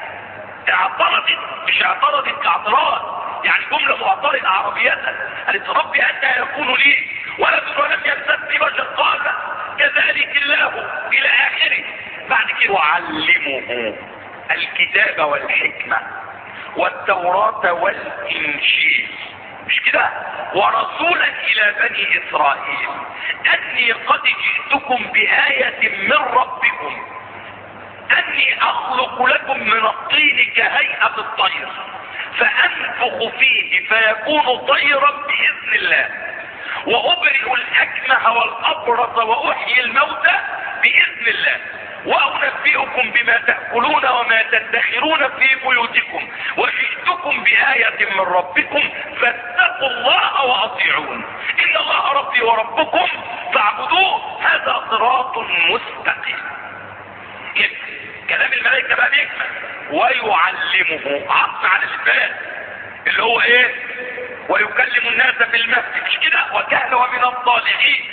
اعترضت، مش اعترضت كاعتراض، يعني جملة معترضة عربية. قالت ربي انت يكون لي ولد ولم يمسسني بشر، قال كذلك الله الى اخره. بعد كده وعلمه الكتاب والحكمة والتوراة والانجيل، مش كده؟ ورسولا الى بني اسرائيل اني قد جئتكم بآية من ربكم اني اخلق لكم من الطين كهيئة الطير فانفخ فيه فيكون طيرا باذن الله وابرئ الاكمه والابرص واحيي الموتى باذن الله وانبئكم بما تأكلون وما تدخرون في بيوتكم وجئتكم بآية من ربكم فاتقوا الله واطيعون ان الله ربي وربكم فاعبدوه هذا صراط مستقيم. كلام الملائكة بقى بيكمل ويعلمه عطف على الباب اللي هو ايه؟ ويكلم الناس في المسجد، مش كده؟ وكان ومن الصالحين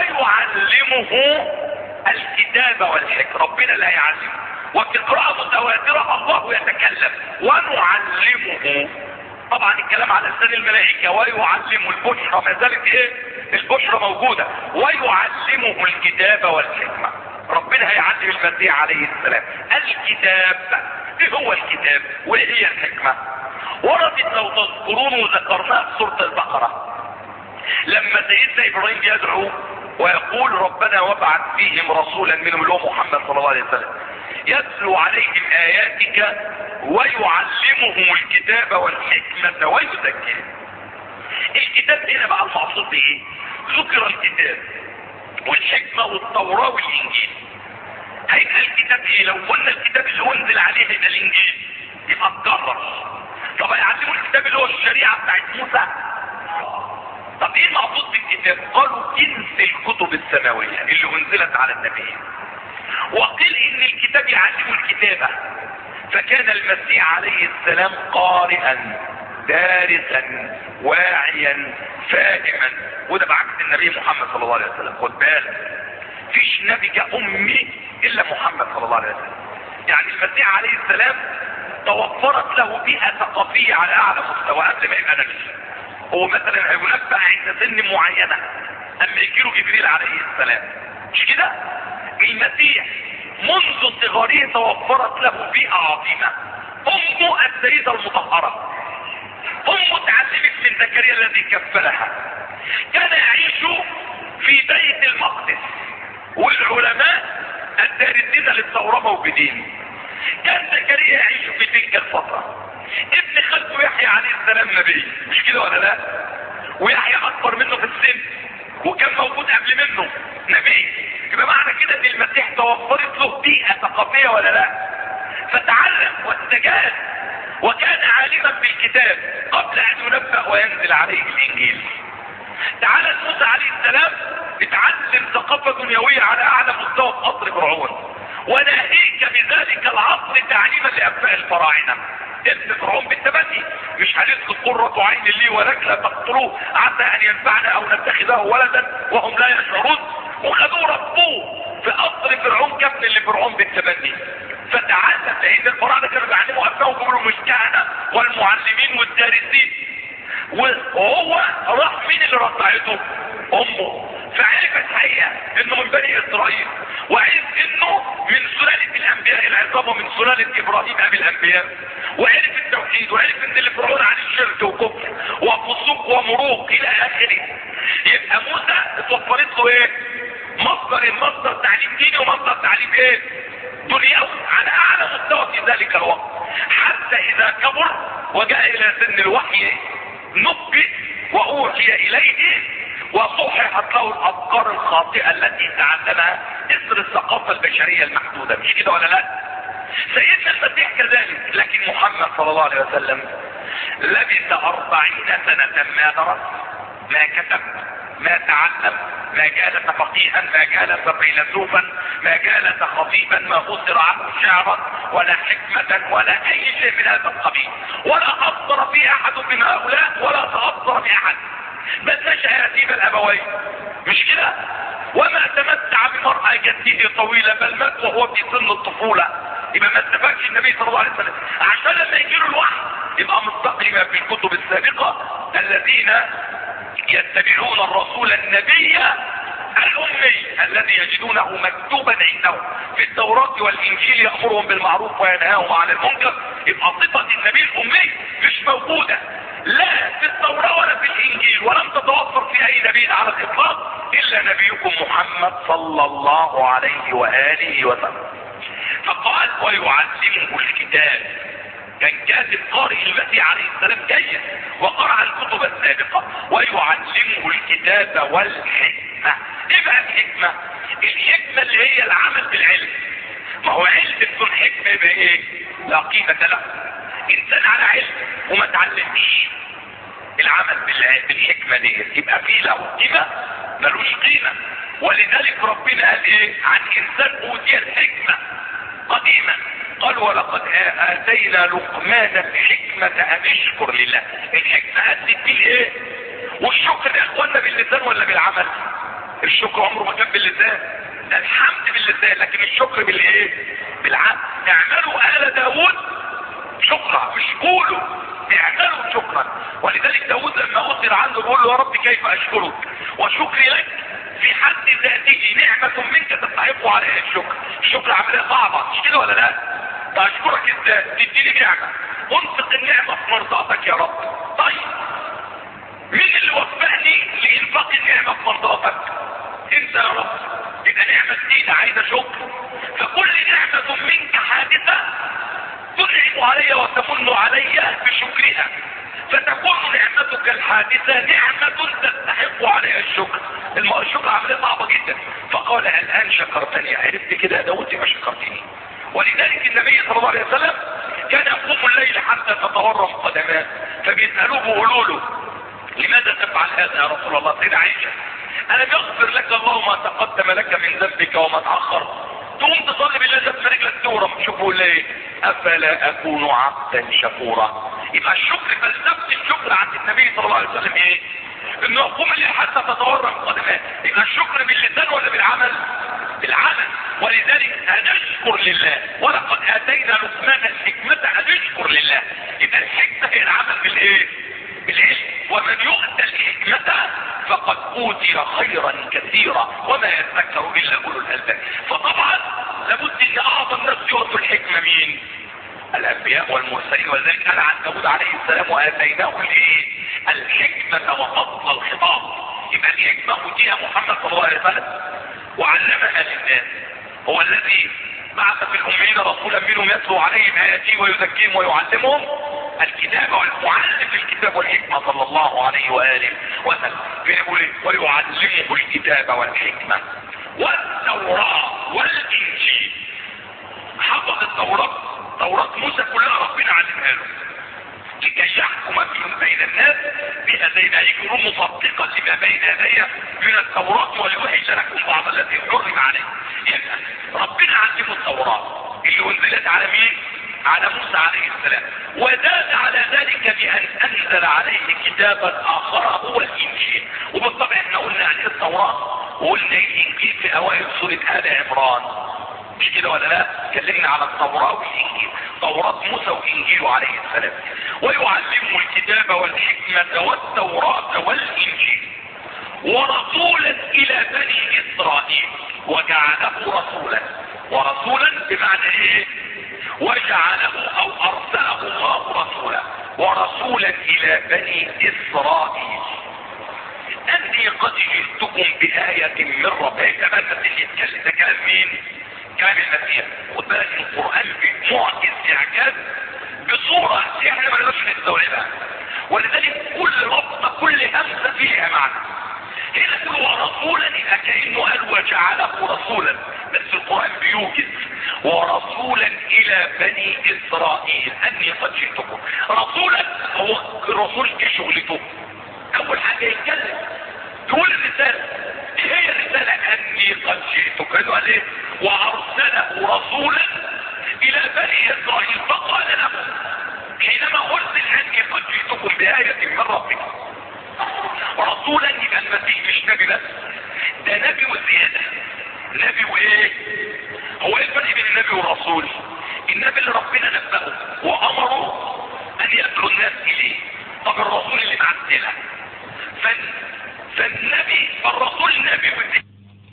ويعلمه الكتاب والحكمة، ربنا لا يعلمه. وفي قراءة متواترة الله يتكلم ونعلمه، طبعا الكلام على لسان الملائكة ويعلمه البشرى، ما زالت ايه؟ البشرى موجودة. ويعلمه الكتاب والحكمة، ربنا هيعلم المسيح عليه السلام الكتاب. ايه هو الكتاب وايه هي الحكمة؟ وردت لو تذكرون وذكرناها في سورة البقرة لما سيدنا ابراهيم يدعو ويقول ربنا وابعث فيهم رسولا منهم اللي هو محمد صلى الله عليه وسلم يتلو عليهم اياتك ويعلمهم الكتاب والحكمة ويزكيهم. الكتاب هنا بقى المقصود بايه؟ ذكر الكتاب والحكمة والتوراة والانجيل. هيبقى الكتاب ايه؟ لو قلنا الكتاب اللي انزل عليه هيبقى الانجيل، يبقى اتكرر. طب هيعلموا الكتاب اللي هو الشريعة بتاعت موسى. طب ايه المقصود بالكتاب؟ قالوا جنس الكتب السماوية اللي انزلت على النبي. وقيل ان الكتاب يعلم الكتابة، فكان المسيح عليه السلام قارئا دارسا واعيا فاهما، وده بعكس النبي محمد صلى الله عليه وسلم. خد بالك فيش نبي كأمي الا محمد صلى الله عليه وسلم. يعني المسيح عليه السلام توفرت له بيئة ثقافية على اعلى مستوى قبل ما يبقى نبي. هو مثلا هينبأ عند سن معينة اما يجيله جبريل عليه السلام، مش كده؟ المسيح منذ صغره توفرت له بيئة عظيمة. امه السيدة المطهرة، امه تعلمت من زكريا الذي كفلها، كان يعيش في بيت المقدس والعلماء الدارسين للتوراة موجودين. كان زكريا يعيش في تلك الفترة. ابن خالته يحيى عليه السلام نبي، مش كده ولا لا؟ ويحيى اكبر منه في السن وكان موجود قبل منه نبي. يبقى معنى كده ان المسيح توفرت له بيئة ثقافية ولا لا؟ فتعلم واستجاب وكان عالما بالكتاب قبل ان ينبأ وينزل عليه الانجيل. تعالى موسى عليه السلام اتعلم ثقافة دنيوية على اعلى مستوى في قصر فرعون، وناهيك بذلك العصر تعليما لابناء الفراعنة. ابن فرعون بالتبني، مش هنسكت قرة عين لي ولك لا تقتلوه عسى ان ينفعنا او نتخذه ولدا وهم لا يشعرون، وخدوه ربوه في قصر فرعون كابن لفرعون بالتبني. فتعلم، لان الفراعنة كانوا بيعلموا ابنائهم كلهم الكهنة والمعلمين والدارسين، وهو راح مين اللي رضعته؟ امه. فعرف الحقيقة انه من بني اسرائيل، وعرف انه من سلالة الانبياء العظام ومن سلالة ابراهيم ابي الانبياء، وعرف التوحيد، وعرف ان اللي فرعون عن الشرك وكفر وفسوق ومروق الى اخره. يبقى موسى اتوفرت له ايه؟ مصدر تعليم ديني ومصدر تعليم ايه؟ دنيوي على اعلى مستوى في ذلك الوقت، حتى اذا كبر وجاء الى سن الوحي نبئ واوحي اليه وصححت له الافكار الخاطئة التي تعلمها اثر الثقافة البشرية المحدودة، مش كده ولا لا؟ سيدنا المسيح كذلك، لكن محمد صلى الله عليه وسلم لبث 40 سنة ما درس، ما كتب، ما تعلم، ما جالس فقيها، ما جالس فيلسوفا، ما جالس خطيبا، ما أثر عنه شعرا ولا حكمة ولا اي شيء من هذا القبيل، ولا اثر في احد من هؤلاء ولا تأثر بأحد، بل نشأ يتيم الابوين، مش كده؟ وما تمتع بمرأة جده طويلة، بل مات وهو في سن الطفولة. يبقى ما استفادش النبي صلى الله عليه وسلم، عشان لما يجيله الوحي يبقى مستقيما في الكتب السابقة الذين يتبعون الرسول النبي الأمي الذي يجدونه مكتوبا عندهم في التوراة والإنجيل يأمرهم بالمعروف وينهاهم عن المنكر. يبقى صفة النبي الأمي نبيكم محمد صلى الله عليه وآله وسلم. فقال ويعلمه الكتاب. كان كاتب قارئ المسيح عليه السلام جيد وقرأ الكتب السابقة. ويعلمه الكتاب والحكمة. ايه بقى الحكمة؟ الحكمة اللي هي العمل بالعلم. ما هو علم بدون حكمة يبقى ايه؟ لا قيمة له. انسان على علم وما تعلمش العمل بالحكمة دي يبقى فيه له قيمة؟ ملوش قيمة. ولذلك ربنا قال ايه عن انسان اوتي الحكمة قديما؟ قال ولقد اتينا لقمان الحكمة ان اشكر لله. الحكمة ادت فيه ايه؟ والشكر يا اخوانا باللسان ولا بالعمل؟ الشكر عمره ما كان باللسان، ده الحمد باللسان، لكن الشكر بالايه؟ بالعمل. اعملوا آل داود شكرا، مش قولوا اعملوا شكرا. ولذلك داود لما اثر عنه بيقول له يا رب كيف اشكرك وشكري لك في حد ذاته نعمة منك تستحق عليها الشكر. الشكر عملية صعبة مش كده ولا لا؟ ده اشكرك ازاي؟ تديني نعمة، انفق النعمة في مرضاتك يا رب. طيب مين اللي وفقني لانفاق النعمة في مرضاتك؟ انت يا رب. يبقى نعمة جديدة عايزة شكر. فكل نعمة منك حادثة تنعم علي وتمن علي بشكرها، فتكون نعمتك الحادثة نعمة تستحق عليها الشكر. الشكر عملية صعبة جدا. فقال الآن شكرتني، عرفت كده يا داود ما شكرتني. ولذلك النبي صلى الله عليه وسلم كان يقوم الليل حتى تتورم قدماه، فبيسألوه بيقولوا له لماذا تفعل هذا يا رسول الله؟ سيدة عائشة ألم يغفر لك الله ما تقدم لك من ذنبك وما تأخر؟ تقوم تصلي بالله في رجلك تورم. شوفوا ليه؟ افلا اكون عبدا شكورا. يبقى الشكر، فلسفه الشكر عند النبي صلى الله عليه وسلم ايه؟ انه يقوم الليل حتى تتورم قدماه. يبقى الشكر باللسان ولا بالعمل؟ بالعمل. ولذلك هنشكر لله. ولقد اتينا لقمان الحكمة هنشكر لله. يبقى الحكمة هي العمل بالايه؟ بالعلم. ومن يؤتى الحكمة فقد اوتي خيرا كثيرا وما يذكر الا اولو الالباب. فطبعا لابد ان اعظم الناس يؤتوا الحكمة مين؟ الانبياء والمرسلين. ولذلك قال عن داود عليه السلام واتيناه الايه؟ الحكمة وفصل الخطاب. يبقى الحكمة اوتيها محمد صلى الله عليه وسلم وعلمها للناس. هو الذي بعث في الاميين رسولا منهم يتلو عليهم اياته ويزكيهم ويعلمهم الكتاب والمعلم في الكتاب والحكمة صلى الله عليه واله وسلم. فيقول ويعلمه الكتاب والحكمة والتوراة والانجيل. حفظ التوراة، توراة موسى كلها ربنا علمها له لكي يحكم فيهم بين الناس بها زي ما يجروا مصدقا لما بين يديه من التوراة ويوحي لكم بعض الذي حرم عليه. يبقى ربنا علمه التوراة اللي انزلت على مين؟ على موسى عليه السلام. وزاد على ذلك بأن أنزل عليه كتابا آخر هو الإنجيل. وبالطبع احنا قلنا عن التوراة وقلنا الإنجيل في أوائل سورة آل عمران، مش كده ولا لا؟ اتكلمنا على التوراة والإنجيل، توراة موسى وإنجيله عليه السلام. ويعلمه الكتاب والحكمة والتوراة والإنجيل ورسولا إلى بني إسرائيل وجعله رسولا. ورسولا بمعنى ايه؟ وجعله او ارسله الله رسولا. ورسولا الى بني اسرائيل اني قد جئتكم بآية من ربكم. كما تتكلم ده كلام مين؟ كلام المسيح. خد بالك القرآن معجز اعجاز بصورة احنا ما نقدرش نستوعبها. ولذلك كل ربط كل همزة فيها معنى. هنا تقول ورسولا كأنه قال وجعله رسولا، بس القرآن بيوجد ورسولا الى بني اسرائيل اني قد جئتكم. رسولا هو الرسول ايه شغلته؟ اول حاجة يتكلم تقول الرسالة. ايه هي الرسالة؟ اني قد جئتكم. قال ايه؟ وارسله رسولا الى بني اسرائيل فقال له حينما قلت اني قد جئتكم بآية من ربكم. رسولا يبقى المسيح مش نبي بس، ده نبي وزيادة. نبي وايه؟ هو ايه الفرق بين النبي والرسول؟ النبي اللي ربنا نبأه وامره ان يدعو الناس اليه. طب الرسول اللي معدله. فالنبي الرسول نبي وزيادة.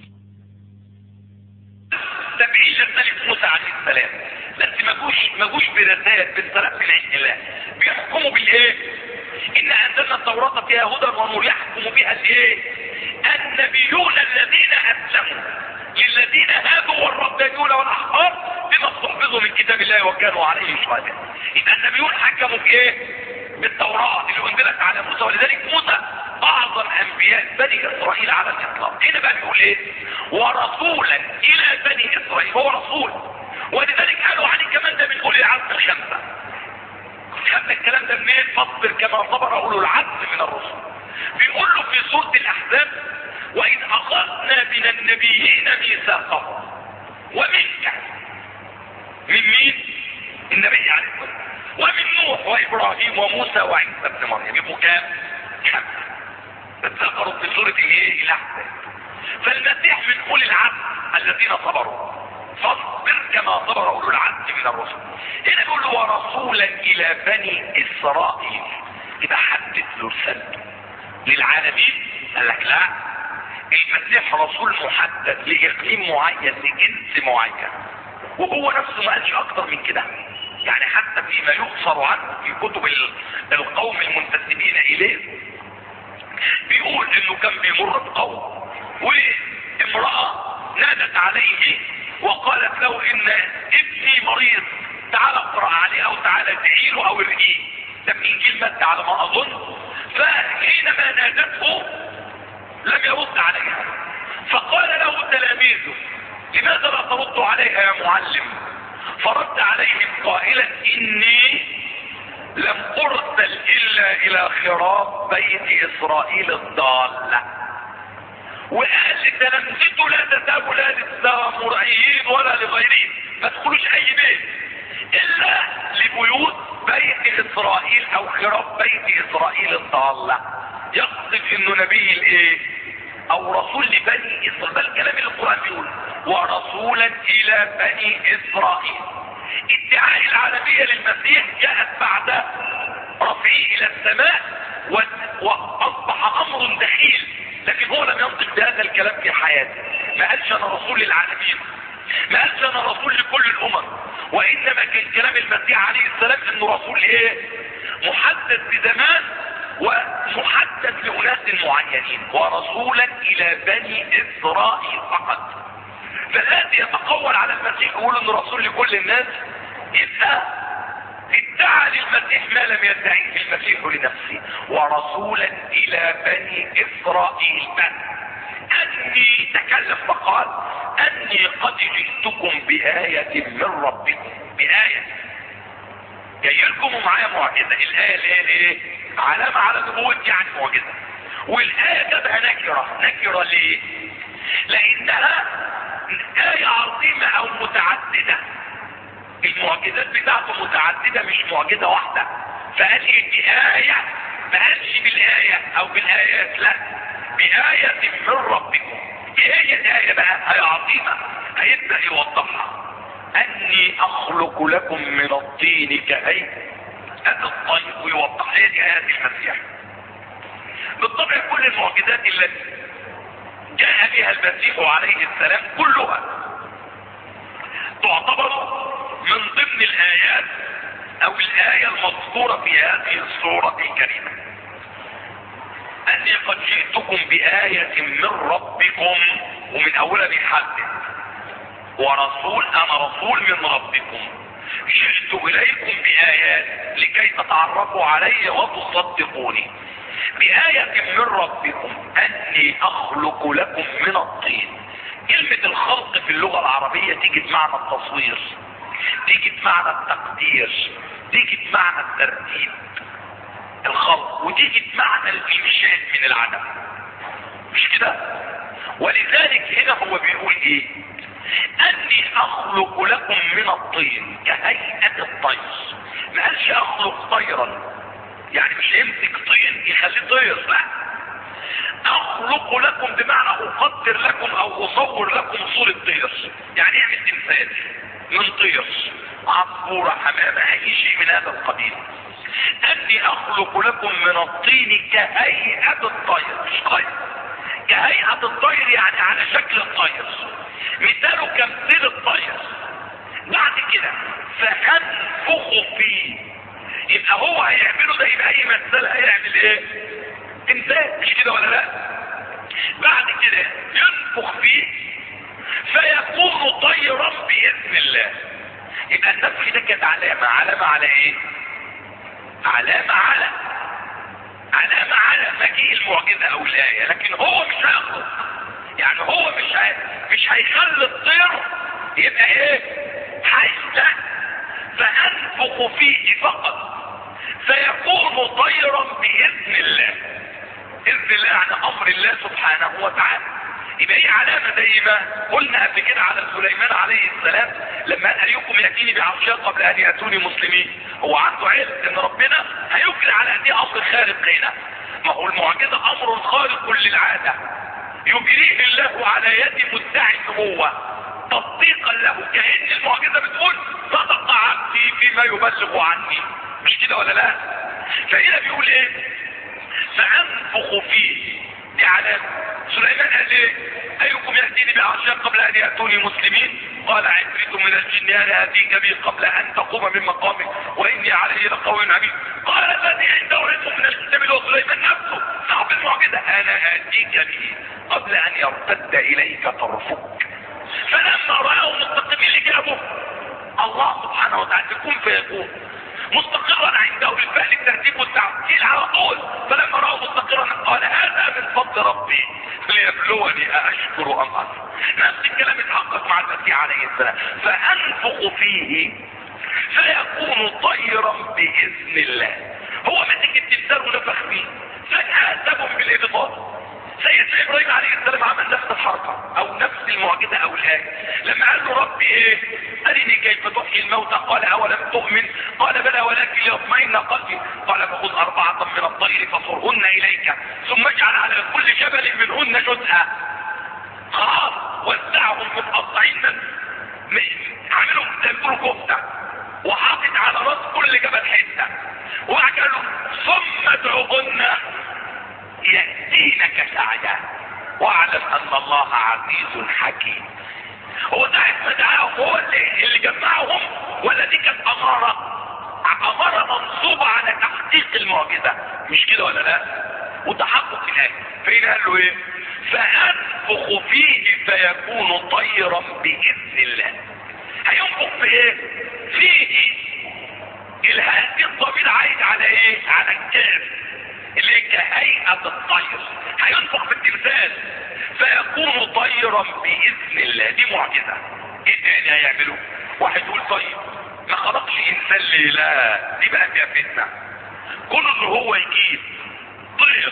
70 رسالة موسى عليه السلام بس ما جوش برسالة بالطريقة من عند الله. بيحكموا بالايه؟ ان انزلنا التوراة فيها هدى ونور يحكم بها الايه؟ النبيون الذين اسلموا للذين هادوا والربانيون والاحبار بما استحفظوا من كتاب الله وكانوا عليه شهداء. يبقى النبيون حكموا في ايه؟ بالتوراة اللي انزلت على موسى، ولذلك موسى اعظم انبياء بني اسرائيل على الاطلاق. هنا بقى بيقول ايه؟ ورسولا الى بني اسرائيل، هو رسول، ولذلك قالوا عليه كمان ده من اولي العزم الخمسه. خدنا الكلام ده منين؟ فاصبر كما صبر اولو العزم من الرسل. بيقول له في سوره الاحزاب واذ اخذنا من النبيين ميثاقهم ومنك، من مين؟ النبي عليه الصلاه والسلام، ومن نوح وابراهيم وموسى وعيسى ابن مريم. يبقوا كام؟ خمسه اتذكروا في سوره الايه؟ الاحزاب. فالمسيح من اولي العزم الذين صبروا، فاصبر كما صبر اولو العزم من الرسل. هنا بيقول له ورسولا الى بني اسرائيل، يبقى حدد له رسالته للعالمين. قال لك لا، المسيح رسول محدد لاقليم معين لجنس معين، وهو نفسه ما قالش اكتر من كده. يعني حتى فيما يقصر عنه في كتب القوم المنتسبين اليه بيقول انه كان بيمر بقوم وامرأة نادت عليه وقالت له ان ابني مريض، تعال اقرأ عليه او تعال ادعي له او ارقيه. ده في انجيل متى على ما اظن. فحينما نادته لم يرد عليها، فقال له تلاميذه لماذا لا ترد عليها يا معلم؟ فرد عليهم قائلا اني لم ارسل الا الى خراب بيت اسرائيل الضالة. وقال لتلامذته لا تذهبوا لا للسامرائيين ولا لغيرهم، ما تدخلوش اي بيت الا لبيوت بيت اسرائيل او خراب بيت اسرائيل الضالة. يقصد انه نبي الايه او رسول لبني اسرائيل. ده الكلام اللي القرآن بيقول ورسولا الى بني اسرائيل. ادعاء العالمية للمسيح جاءت بعد رفعه الى السماء واصبح امر دخيل، لكن هو لم ينطق بهذا الكلام في حياته. ما قالش انا رسول للعالمين، ما قالش انا رسول لكل الامم، وانما كان كلام المسيح عليه السلام انه رسول ايه؟ محدد بزمان ومحدد لأناس معينين، ورسولا الى بني اسرائيل فقط. فالذي يتقول على المسيح يقول انه رسول لكل الناس، يبقى ادعى للمسيح ما لم يدعيه المسيح لنفسه. ورسولا الى بني اسرائيل اني تكلف فقال اني قد جئتكم بآية من ربكم. بآية جاي لكم ومعايا معجزة. الآية اللي هي ايه؟ علامة على نبوتي، يعني معجزة. والآية جابها نكرة ليه؟ لانها آية عظيمة او متعددة. المعجزات بتاعته متعددة مش معجزة واحدة. فقال ايه؟ بآية، ما قالش بالآية او بالآيات، لا، بآية من ربكم. ايه هي الآية بقى؟ هي عظيمة، هيبدأ يوضحها. اني اخلق لكم من الطين كهيئة الطير، ويوضح هي دي آيات المسيح. بالطبع كل المعجزات التي جاء بها المسيح عليه السلام كلها تعتبر من ضمن الآيات او الآية المذكورة في هذه السورة الكريمة. اني قد جئتكم بآية من ربكم، ومن اولها بيحدد ورسول، انا رسول من ربكم جئت اليكم بآيات لكي تتعرفوا علي وتصدقوني. بآية من ربكم اني اخلق لكم من الطين. كلمة الخلق في اللغة العربية تيجي بمعنى التصوير، تيجي بمعنى التقدير، تيجي بمعنى الترتيب الخلق، وتيجي بمعنى الانشاء من العدم، مش كده؟ ولذلك هنا هو بيقول ايه؟ اني اخلق لكم من الطين كهيئة الطير. ما قالش اخلق طيرا، يعني مش يمسك طين يخليه طير، لا، اخلق لكم بمعنى اقدر لكم او اصور لكم صورة طير. يعني اعمل تمثال من طير، عصفورة، حمامة، اي شيء من هذا القبيل. اني اخلق لكم من الطين كهيئة الطير، مش طير، كهيئة الطير يعني على شكل الطير، مثاله كمثيل الطير. بعد كده فانفخ فيه، يبقى هو هيعمله ده، يبقى اي مثال هيعمل ايه؟ تمثال، مش كده ولا لا؟ بعد كده ينفخ فيه فيكون طيرا باذن الله. يبقى النفخ ده كانت علامة على ايه؟ علامة على مجيء المعجزة او الاية، لكن هو مش هيخلق، يعني هو مش هيخلي الطير يبقى ايه؟ حي، لا، فانفخ فيه فقط فيكون طيرا باذن الله. باذن الله يعني امر الله سبحانه وتعالى. يبقى ايه علامة زي ما قلنا قبل كده على سليمان عليه السلام لما قال ايكم ياتيني بعرشها قبل ان ياتوني مسلمين. هو عنده علم ان ربنا هيجري على ان امر خارق هنا. ما هو المعجزة امر خارق للعادة يجريه الله على يد مدعي النبوة تصديقا له، كأن المعجزة بتقول صدق عبدي فيما يبلغ عني، مش كده ولا لا؟ فهنا بيقول ايه؟ فانفخ فيه، دي علامة. سليمان قال ايه؟ ايكم يأتيني بعرشها قبل ان يأتوني مسلمين؟ قال عفريت من الجن انا اتيك به قبل ان تقوم من مقامك واني عليه لقوي عميد. قال الذي عنده علم من الكتاب اللي هو سليمان نفسه صاحب المعجزة انا اتيك به قبل ان يرتد اليك طرفك. فلما رأوا مستقيم اللي جابه الله سبحانه وتعالى يكون فيكون مستقرا عنده بالفعل الترتيب والتعطيل على طول. فلما رأوا مستقرا قال هذا من فضل ربي ليبلوني أأشكر أم أكفر. نفس الكلام اتحقق مع المسيح عليه السلام. فأنفخ فيه فيكون طيرا بإذن الله. هو مسك التمثال ونفخ فيه فجأة سبب بالإبطال. سيدنا ابراهيم عليه السلام عمل نفس الحركة او نفس المعجزة او الآية لما قال له ربي ايه؟ ارني كيف تحيي الموتى. قال اولم تؤمن؟ قال بلى ولكن ليطمئن قلبي. قال فخذ 4 من الطير فصرهن اليك ثم اجعل على كل جبل منهن جزءا. خلاص وزعهم متقطعين عملهم زي كفتة وحاطط على راس كل جبل حتة وقال له ثم ادعوهن يأتينك سعيا واعلم ان الله عزيز حكيم. هو ده دعاهم هو اللي جمعهم ولا دي كانت امارة منصوبة على تحقيق المعجزة، مش كده ولا لا؟ وتحقق الآية. فين قال له ايه؟ فأنفخ فيه فيكون طيرا بإذن الله. هينفخ في ايه؟ فيه الهاء دي الضمير عايد على ايه؟ على الكاف اللي هي كهيئة الطير. هينفخ في التمثال فيكون طيرا بإذن الله. دي معجزة. ايه تاني هيعملوا؟ واحد يقول طيب ما خلقش انسان ليه؟ لا دي بقى فيها فتنة. كل ان هو يجيب طير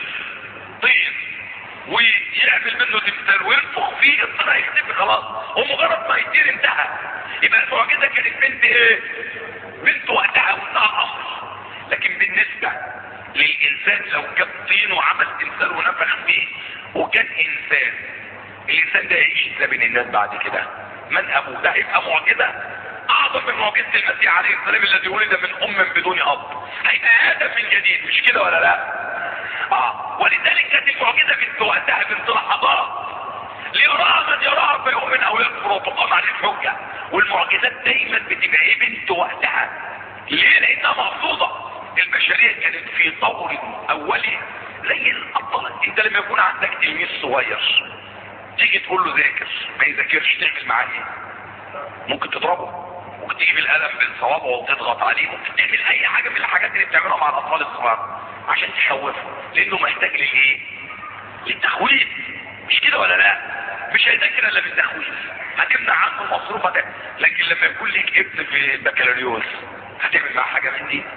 ويعمل منه تمثال وينفخ فيه الطير هيختفي خلاص، ومجرد ما يطير انتهى. يبقى المعجزة كانت بنت ايه؟ بنت وقتها وانتهى الامر. لكن بالنسبة للإنسان لو كان طين وعمل تمثال ونفخ فيه وكان إنسان، الإنسان ده يعيش ازاي بين الناس بعد كده؟ من أبوه؟ ده هيبقى معجزة أعظم من معجزة المسيح عليه السلام الذي ولد من أم بدون أب. هيبقى آدم من جديد، مش كده ولا لا؟ ولذلك كانت المعجزة بنت وقتها بنت لحظات ليراها من يراها فيؤمن أو يكفر وتقام عليه الحجة. والمعجزات دايما بتبقى ايه؟ بنت وقتها. ليه؟ لأنها مقصودة. البشرية كانت في طور اولي زي الابطال. انت لما يكون عندك تلميذ صغير تيجي تقول له ذاكر ما يذاكرش تعمل معاه ايه؟ ممكن تضربه، ممكن تجيب القلم بالصوابع وتضغط عليه، ممكن تعمل اي حاجة من الحاجات اللي بتعملها مع الاطفال الصغار عشان تخوفه، لانه محتاج للايه؟ للتخويف، مش كده ولا لا؟ مش هيذاكر الا بالتخويف. هتمنع عنه مصروفة ده. لكن لما يكون لك ابن في البكالوريوس هتعمل معاه حاجة من دي؟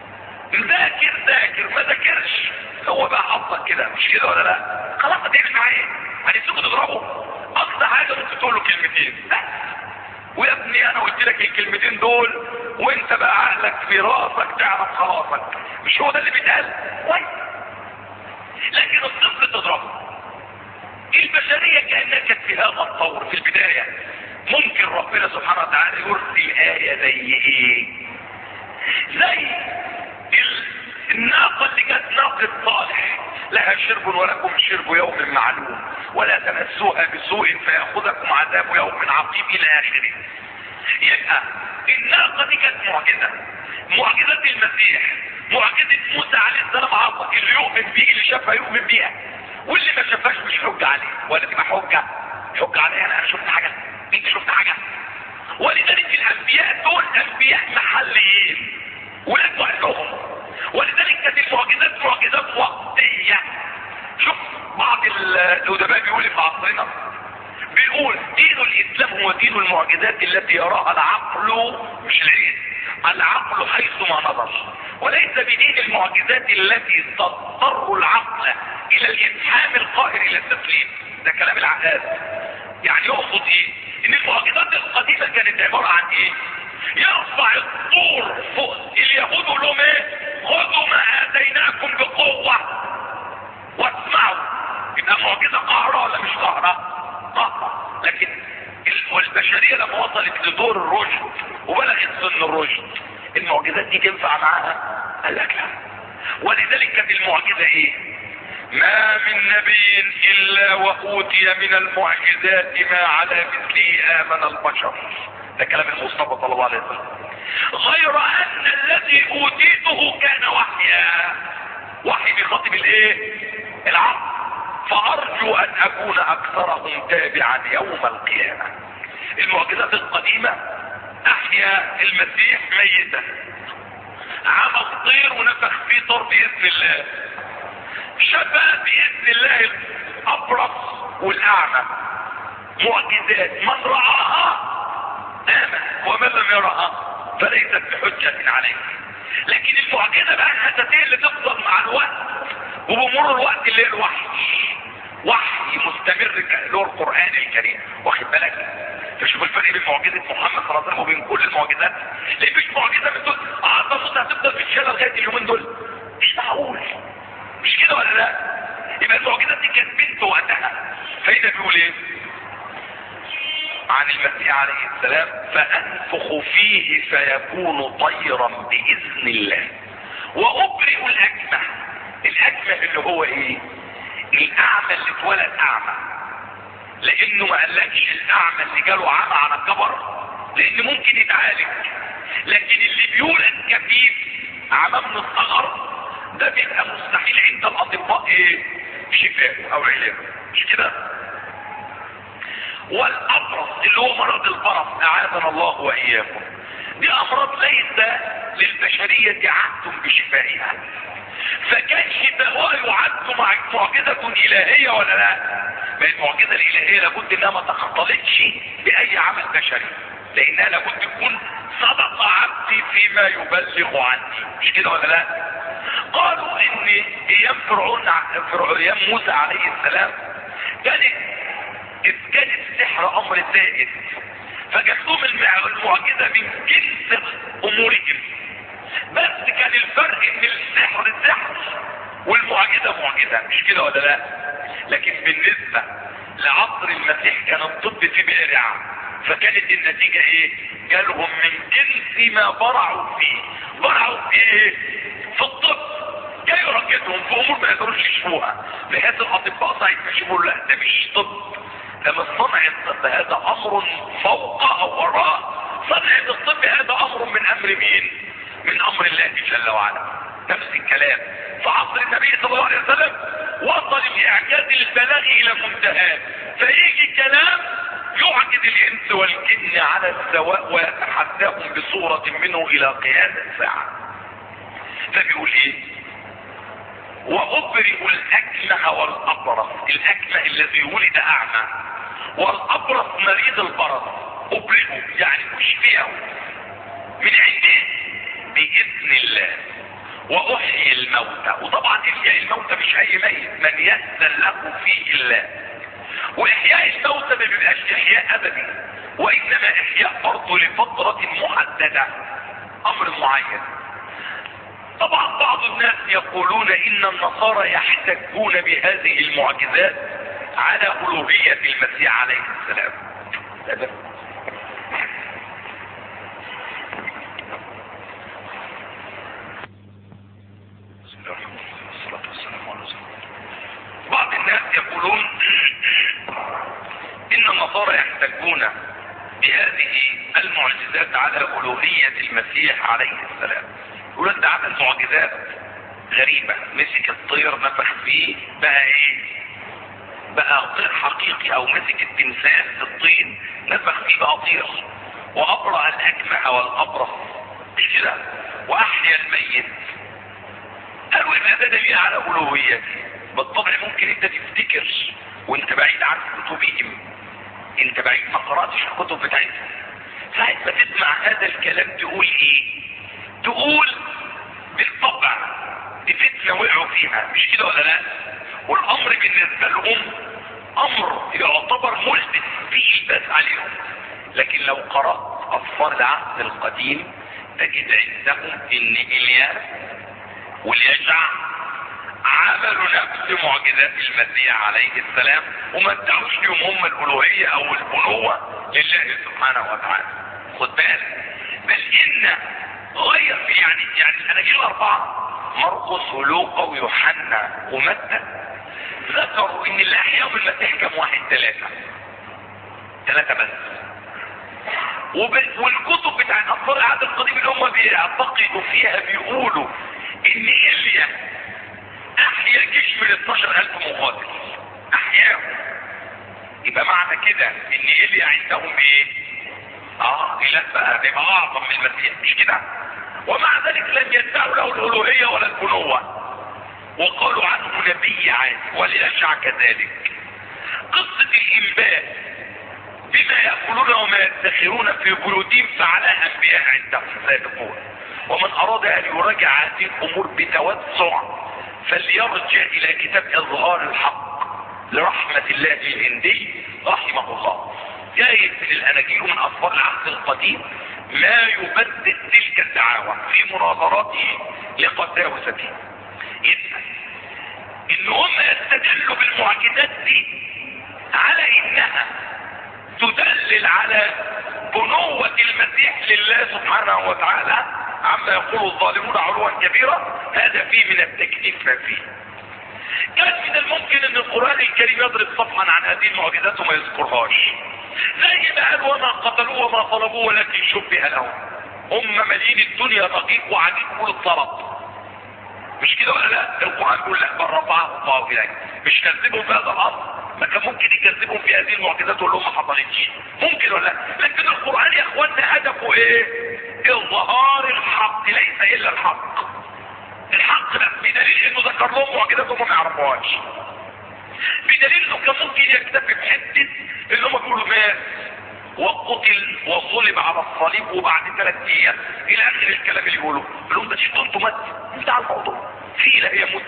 ذاكر ما ذاكرش هو بقى حظك كده، مش كده ولا لا؟ خلاص هتعمل معاه ايه؟ هتسيبه تضربه؟ اقصى حاجه ممكن تقول له كلمتين بس. ويا ابني انا قلت لك الكلمتين دول وانت بقى عقلك في راسك تعرف خلاصك، مش هو ده اللي بيتقال؟ كويس. لكن الطفل تضربه. البشريه كانها كانت في هذا الطور في البدايه. ممكن ربنا سبحانه وتعالى يرسل ايه زي ايه؟ زي الناقة اللي كانت ناقة صالح لها شرب ولكم شرب يوم معلوم ولا تمسوها بسوء فيأخذكم عذاب يوم عقيم الى اخره. يبقى الناقة دي كانت معجزة المسيح، معجزة موسى عليه السلام عصا اللي يؤمن بيه اللي شافها يؤمن بيها. واللي ما شافهاش مش حجة عليه، ولا تبقى حجة عليه انا شفت حاجة، انت شفت حاجة. ولذلك الانبياء دول انبياء محليين ولاد وقتهم، ولذلك كانت المعجزات معجزات وقتية. شوف بعض الادباء بيقول في عصرنا، بيقول دين الاسلام هو دين المعجزات التي يراها العقل مش العين، العقل حيثما نظر، وليس بدين المعجزات التي تضطر العقل الى الافهام القاهر الى التسليم. ده كلام العقاد. يعني يقصد ايه؟ ان المعجزات القديمة كانت عبارة عن ايه؟ يرفع الطور فوق اليهود لهم ايه؟ خذوا ما اتيناكم بقوة واسمعوا. يبقى معجزة قهرة ولا مش قهرة؟ قهرة. لكن والبشرية لما وصلت لدور الرشد وبلغت سن الرشد، المعجزات دي تنفع معاها؟ قال لك لا. ولذلك كانت المعجزة ايه؟ ما من نبي الا واوتي من المعجزات ما على مثله امن البشر. ده كلام المصطفى صلى الله عليه وسلم. غير ان الذي اوتيته كان وحيا، وحي بخاطب الايه؟ العقل. فارجو ان اكون اكثرهم تابعا يوم القيامة. المعجزات القديمة احيا المسيح ميتا، عمل طير ونفخ فيه طر باذن الله، شفى باذن الله الابرص والاعمى. معجزات من رآها امن ومن لم يرها فليست بحجة عليه. لكن المعجزة بقى الاساسية اللي تفضل مع الوقت وبمرور الوقت اللي هي الوحي، وحي مستمر له القرآن الكريم. واخد بالك؟ تشوف الفرق بين معجزة محمد صلى الله عليه وسلم وبين كل المعجزات. ليه مش معجزة من دول موسى هتفضل في الشارع لغاية اليومين دول؟ مش معقول. مش كده ولا لا؟ يبقى المعجزات دي كانت بنت وقتها. فإذا بيقول ايه عن المسيح عليه السلام؟ فأنفخ فيه فيكون طيرا بإذن الله وأبرئ الأكمه. الأكمه اللي هو ايه؟ الأعمى اللي اتولد أعمى، لأنه ما قالكش الأعمى اللي جاله عمى على كبر، لأن ممكن يتعالج. لكن اللي بيولد كفيف عمى من الصغر ده بيبقى مستحيل عند الأطباء ايه؟ شفاء أو علاج. مش كده؟ والأبرص اللي هو مرض البرص أعاذنا الله وإياكم، دي أمراض ليس للبشرية عهد بشفائها، فكان شفاؤها يعد معجزة إلهية ولا لا؟ ما المعجزة الإلهية لابد انها ما تختلطش بأي عمل بشري، لأنها لابد تكون صدق عبدي فيما يبلغ عني. مش كده ولا لا؟ قالوا ان ايام ايام موسى عليه السلام كان السحر امر زائد، فجات لهم المعجزة من جنس امورهم، بس كان الفرق ان السحر سحر والمعجزة معجزة. مش كده ولا لا؟ لكن بالنسبة لعصر المسيح كان الطب فيه بارع، فكانت النتيجة ايه؟ جالهم من جنس ما برعوا فيه. برعوا في ايه؟ في الطب. جاي يركزهم في امور ما يقدروش يشوفوها، بحيث الاطباء صحيح يشوفوا لا ده مش طب، ده مش صنع الطب، هذا امر فوق او وراء صنع الطب، هذا امر من امر مين؟ من امر الله جل وعلا. نفس الكلام في عصر النبي صلى الله عليه وسلم وصل الاعجاز البلاغي الى منتهاه، فيجي كلام يعجز الانس والجن على السواء ويتحداهم بصورة منه الى قيام الساعة. فبيقول ايه؟ وابرئ الاكمه والابرص. الاكمه الذي ولد اعمى، والابرص مريض البرص، ابرئه يعني اشفيه من عنده باذن الله. واحيي الموتى، وطبعا احياء الموتى مش اي ميت، من يأذن له فيه الله. واحياء الموتى ما بيبقاش احياء ابدي، وانما احياء برضه لفترة محددة، امر معين. طبعا بعض الناس يقولون ان النصارى يحتجون بهذه المعجزات على الوهية المسيح عليه السلام. بعض الناس يقولون ان النصارى يحتجون بهذه المعجزات على الوهية المسيح عليه السلام. يقول ده عمل معجزات غريبة، مسك الطير نفخ فيه بقى ايه؟ بقى طير حقيقي، او مسك التمثال في الطين نفخ فيه بقى طير، وابرأ الاكمه والابرص مش كده، واحيا الميت. قالوا ان ده دليل على الوهيته. بالطبع ممكن انت تفتكر وانت بعيد عن كتبهم، انت بعيد ما قرأتش الكتب بتاعتهم، ساعة ما تسمع هذا الكلام تقول ايه؟ تقول بالطبع دي فتنة وقعوا فيها، مش كده ولا لا؟ والامر بالنسبة لهم امر يعتبر ملبس فيه الباس عليهم. لكن لو قرأت اطفال العهد القديم تجد عندهم ان إلياس واليشع عملوا نفس معجزات المسيح عليه السلام، وما ادعوش لهم هم الالوهية او البنوة لله سبحانه وتعالى. خد بالك، بل ان غير يعني الاناجيل الاربعة مرقس ولوقا ويوحنا ومتى ذكروا ان اللي احياهم المسيح كم واحد؟ ثلاثة بس. والكتب بتاعت اطفال العهد القديم اللي هم بيعتقدوا فيها بيقولوا ان إيليا احيا جيش من 12,000 مقاتل، احياهم. يبقى معنى كده ان إيليا عندهم ايه؟ اله بقى بيبقى اعظم من المسيح، مش كده؟ ومع ذلك لم يدعوا له الالوهيه ولا البنوه، وقالوا عنه نبي عادي، وليشع كذلك. قصه الانباء بما يأكلون وما يدخرون في بيوتهم فعلها انبياء عندهم سابقون. ومن اراد ان يراجع هذه الامور بتوسع فليرجع الى كتاب اظهار الحق لرحمة الله الهندي رحمه الله، جايب من الاناجيل من اطفال العهد القديم ما يبدد تلك الدعاوى في مناظراته لقساوسته. يبقى ان هم يستدلوا بالمعجزات دي على انها تدلل على بنوة المسيح لله سبحانه وتعالى عما يقول الظالمون علوا كبيرا، هذا فيه من التكليف ما فيه. كان من الممكن ان القرآن الكريم يضرب صفحا عن هذه المعجزات وما يذكرهاش، زي ما قال وما قتلوه وما طلبوه ولكن شبه لهم. هم مالين الدنيا دقيق وعديد كل الطلب، مش كده ولا لا؟ القرآن يقول لا بل رفعه الله اليه. مش كذبهم في هذا الامر؟ ما كان ممكن يكذبهم في هذه المعجزات واللي هم ما حصلتش، ممكن ولا لا؟ لكن القرآن يا اخوانا هدفه ايه؟ اظهار الحق، ليس الا الحق. الحق ده بدليل انه ذكر لهم معجزات وهم ما يعرفوهاش، بدليل انه كان ممكن يكتفي بحته اللي هم بيقولوا مات وقتل وصلب على الصليب وبعد 3 ايام الى اخر الكلام اللي يقولوا لهم ده شفتوا انتوا مات بتاع الموضوع في اله يموت،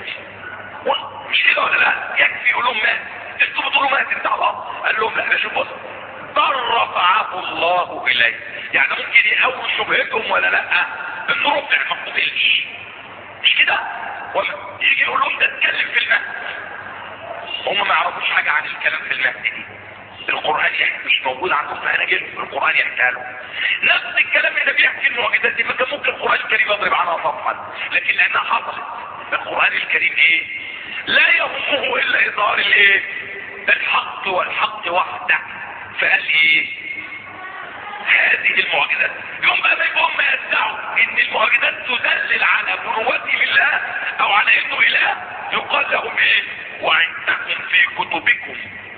مش كده ولا لا؟ يكفي يقول لهم مات، انتوا بتقولوا مات بتاع الله. قال لهم لا، شوفوا بل رفعه الله اليه. يعني ممكن يقوي شبهتهم ولا لا؟ انه رفع ما قتلش، مش كده؟ يجي يقول لهم ده اتكلم في المهد، هم ما يعرفوش حاجه عن الكلام في المهد دي. القرآن يحكي، مش موجود عندهم في اناجيل، القرآن يحكيها لهم. نفس الكلام اللي بيحكي المعجزات دي، فكان ممكن القرآن الكريم يضرب عنها صفحا، لكن لانها حصلت القرآن الكريم ايه؟ لا يهمه الا اظهار الايه؟ الحق والحق وحده. فقال ايه؟ هذه المعجزات. يوم بقى هم يدعوا ان المعجزات تدلل على بنوته لله او على انه اله، يقال لهم ايه؟ وعندكم في كتبكم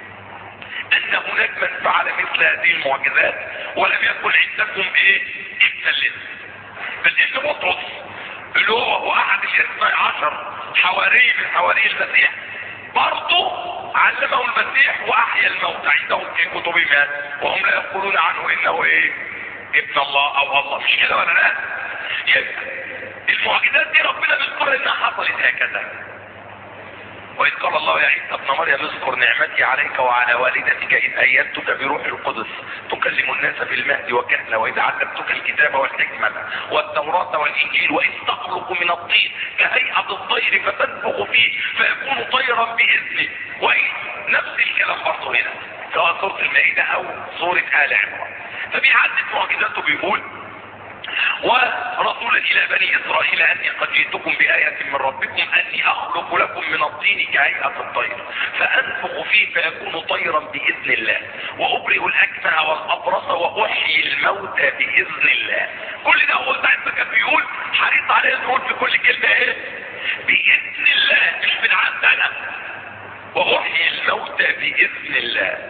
ان هناك من فعل مثل هذه المعجزات ولم يكن عندكم ايه؟ ابن. بل ان بطرس اللي هو احد ال12 حواري من حواري المسيح برضه علمه المسيح واحيا الموتى عندهم في كتبهم، وهم لا يقولون عنه انه ايه؟ ابن الله او الله، مش كده ولا لا؟ يبقى المعجزات دي ربنا بيذكر انها حصلت هكذا. وإذ قال الله يا عيسى ابن مريم اذكر نعمتي عليك وعلى والدتك إذ أيدتك بروح القدس تكلم الناس في المهد وكهلا، وإذ علمتك الكتاب والحكمة والتوراة والإنجيل، وإذ تخلق من الطين كهيئة الطير فتنفخ فيه فيكون طيرا بإذنه. وإذ نفس الكلام برضه هنا سواء سورة المائدة أو سورة آل عمران. فبيعدد معجزاته بيقول ورسولا الى بني اسرائيل اني قد جئتكم بآية من ربكم اني اخلق لكم من الطين كهيئة الطير فانفخ فيه فيكون طيرا باذن الله وابرئ الاكمه والابرص واحيي الموتى باذن الله. كل ده هو ساعة ما كان بيقول حريص عليه نقول في كل كلمة ايه؟ باذن الله، مش بالعند انا. واحيي الموتى بإذن الله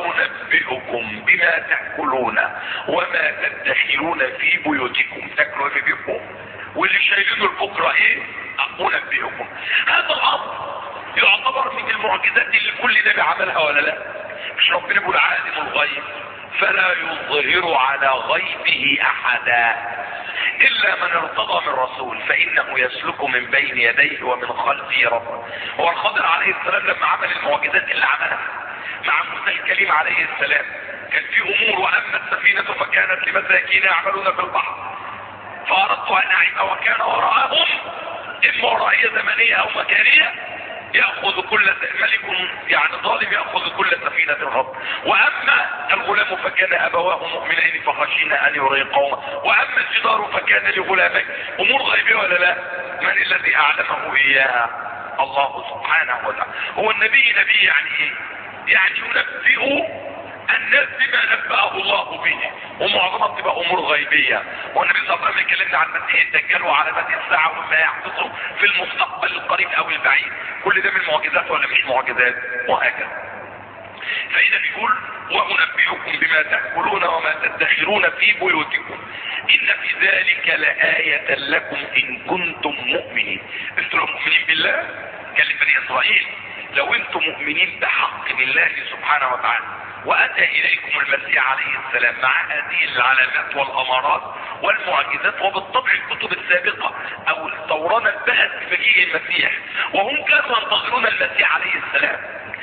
وأنبئكم بما تأكلون وما تدخرون في بيوتكم. تاكلوا في بيوتكم واللي شايلينه البكرة ايه؟ أنبئكم. هذا الأمر يعتبر من المعجزات اللي كل نبي عملها ولا لا؟ مش ربنا بيقول عالم الغيب فلا يظهر على غيبه أحدا إلا من ارتضى من رسول فإنه يسلك من بين يديه ومن خلفه رصدا. هو الخضر عليه السلام لما عمل المعجزات اللي عملها مع موسى الكليم عليه السلام كان في أمور، وأما السفينة فكانت لمساكين يعملون في البحر فأردت أن أعيب وكان وراءهم إما ورائية زمنية أو مكانية يأخذ كل ملك يعني ظالم يأخذ كل سفينة غصب. وأما الغلام فكان أبواه مؤمنين فخشينا أن يرهقهما. وأما الجدار فكان لغلامين. أمور غيبية ولا لا؟ من الذي أعلمه إياها؟ الله سبحانه وتعالى. هو النبي نبي يعني إيه؟ يعني ينبئ الناس بما نبأه الله به، ومعظمها بتبقى امور غيبيه. والنبي صلى الله عليه وسلم اتكلمنا عن مسيح الدجال وعلامات الساعه وما يحدث في المستقبل القريب او البعيد، كل ده من المعجزات ولا مش معجزات؟ وهكذا. فإذا بيقول وأنبئكم بما تأكلون وما تدخرون في بيوتكم إن في ذلك لآية لكم إن كنتم مؤمنين. انتم لو مؤمنين بالله كلم بني إسرائيل لو انتم مؤمنين بحق بالله سبحانه وتعالى وأتى إليكم المسيح عليه السلام مع هذه العلامات والأمارات والمعجزات، وبالطبع الكتب السابقة أو التوراة نبأت بمجيء المسيح وهم كانوا ينتظرون المسيح عليه السلام،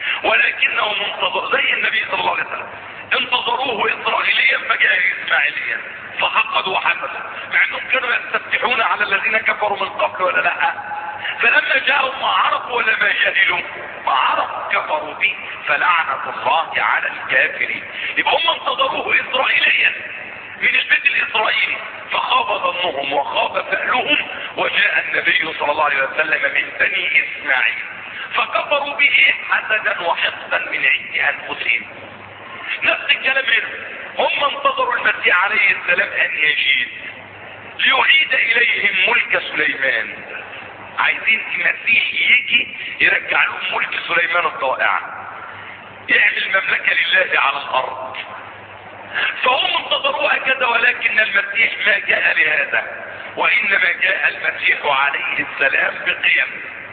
ولكنهم انتظروا زي النبي صلى الله عليه وسلم انتظروه إسرائيليا فجاء إسماعيليا فحقدوا وحسدوا، مع أنهم كانوا يستفتحون على الذين كفروا من قبل ولا لا؟ فلما جاءوا ما عرفوا ولا ما جهلوا ما عرفوا كفروا به فلعنة الله على الكافرين. يبقى هم انتظروه إسرائيليا من البيت الإسرائيلي فخاب ظنهم وخاب فألهم وجاء النبي صلى الله عليه وسلم من بني إسماعيل فكفروا به حسدا وحقدا من عند أنفسهم. نفس الكلام هم انتظروا المسيح عليه السلام أن يجيء ليعيد إليهم ملك سليمان. عايزين المسيح يجي يرجع لهم ملك سليمان الضائع، يعمل مملكة لله على الأرض. فهم انتظروها كذا، ولكن المسيح ما جاء لهذا، وإنما جاء المسيح عليه السلام بقيم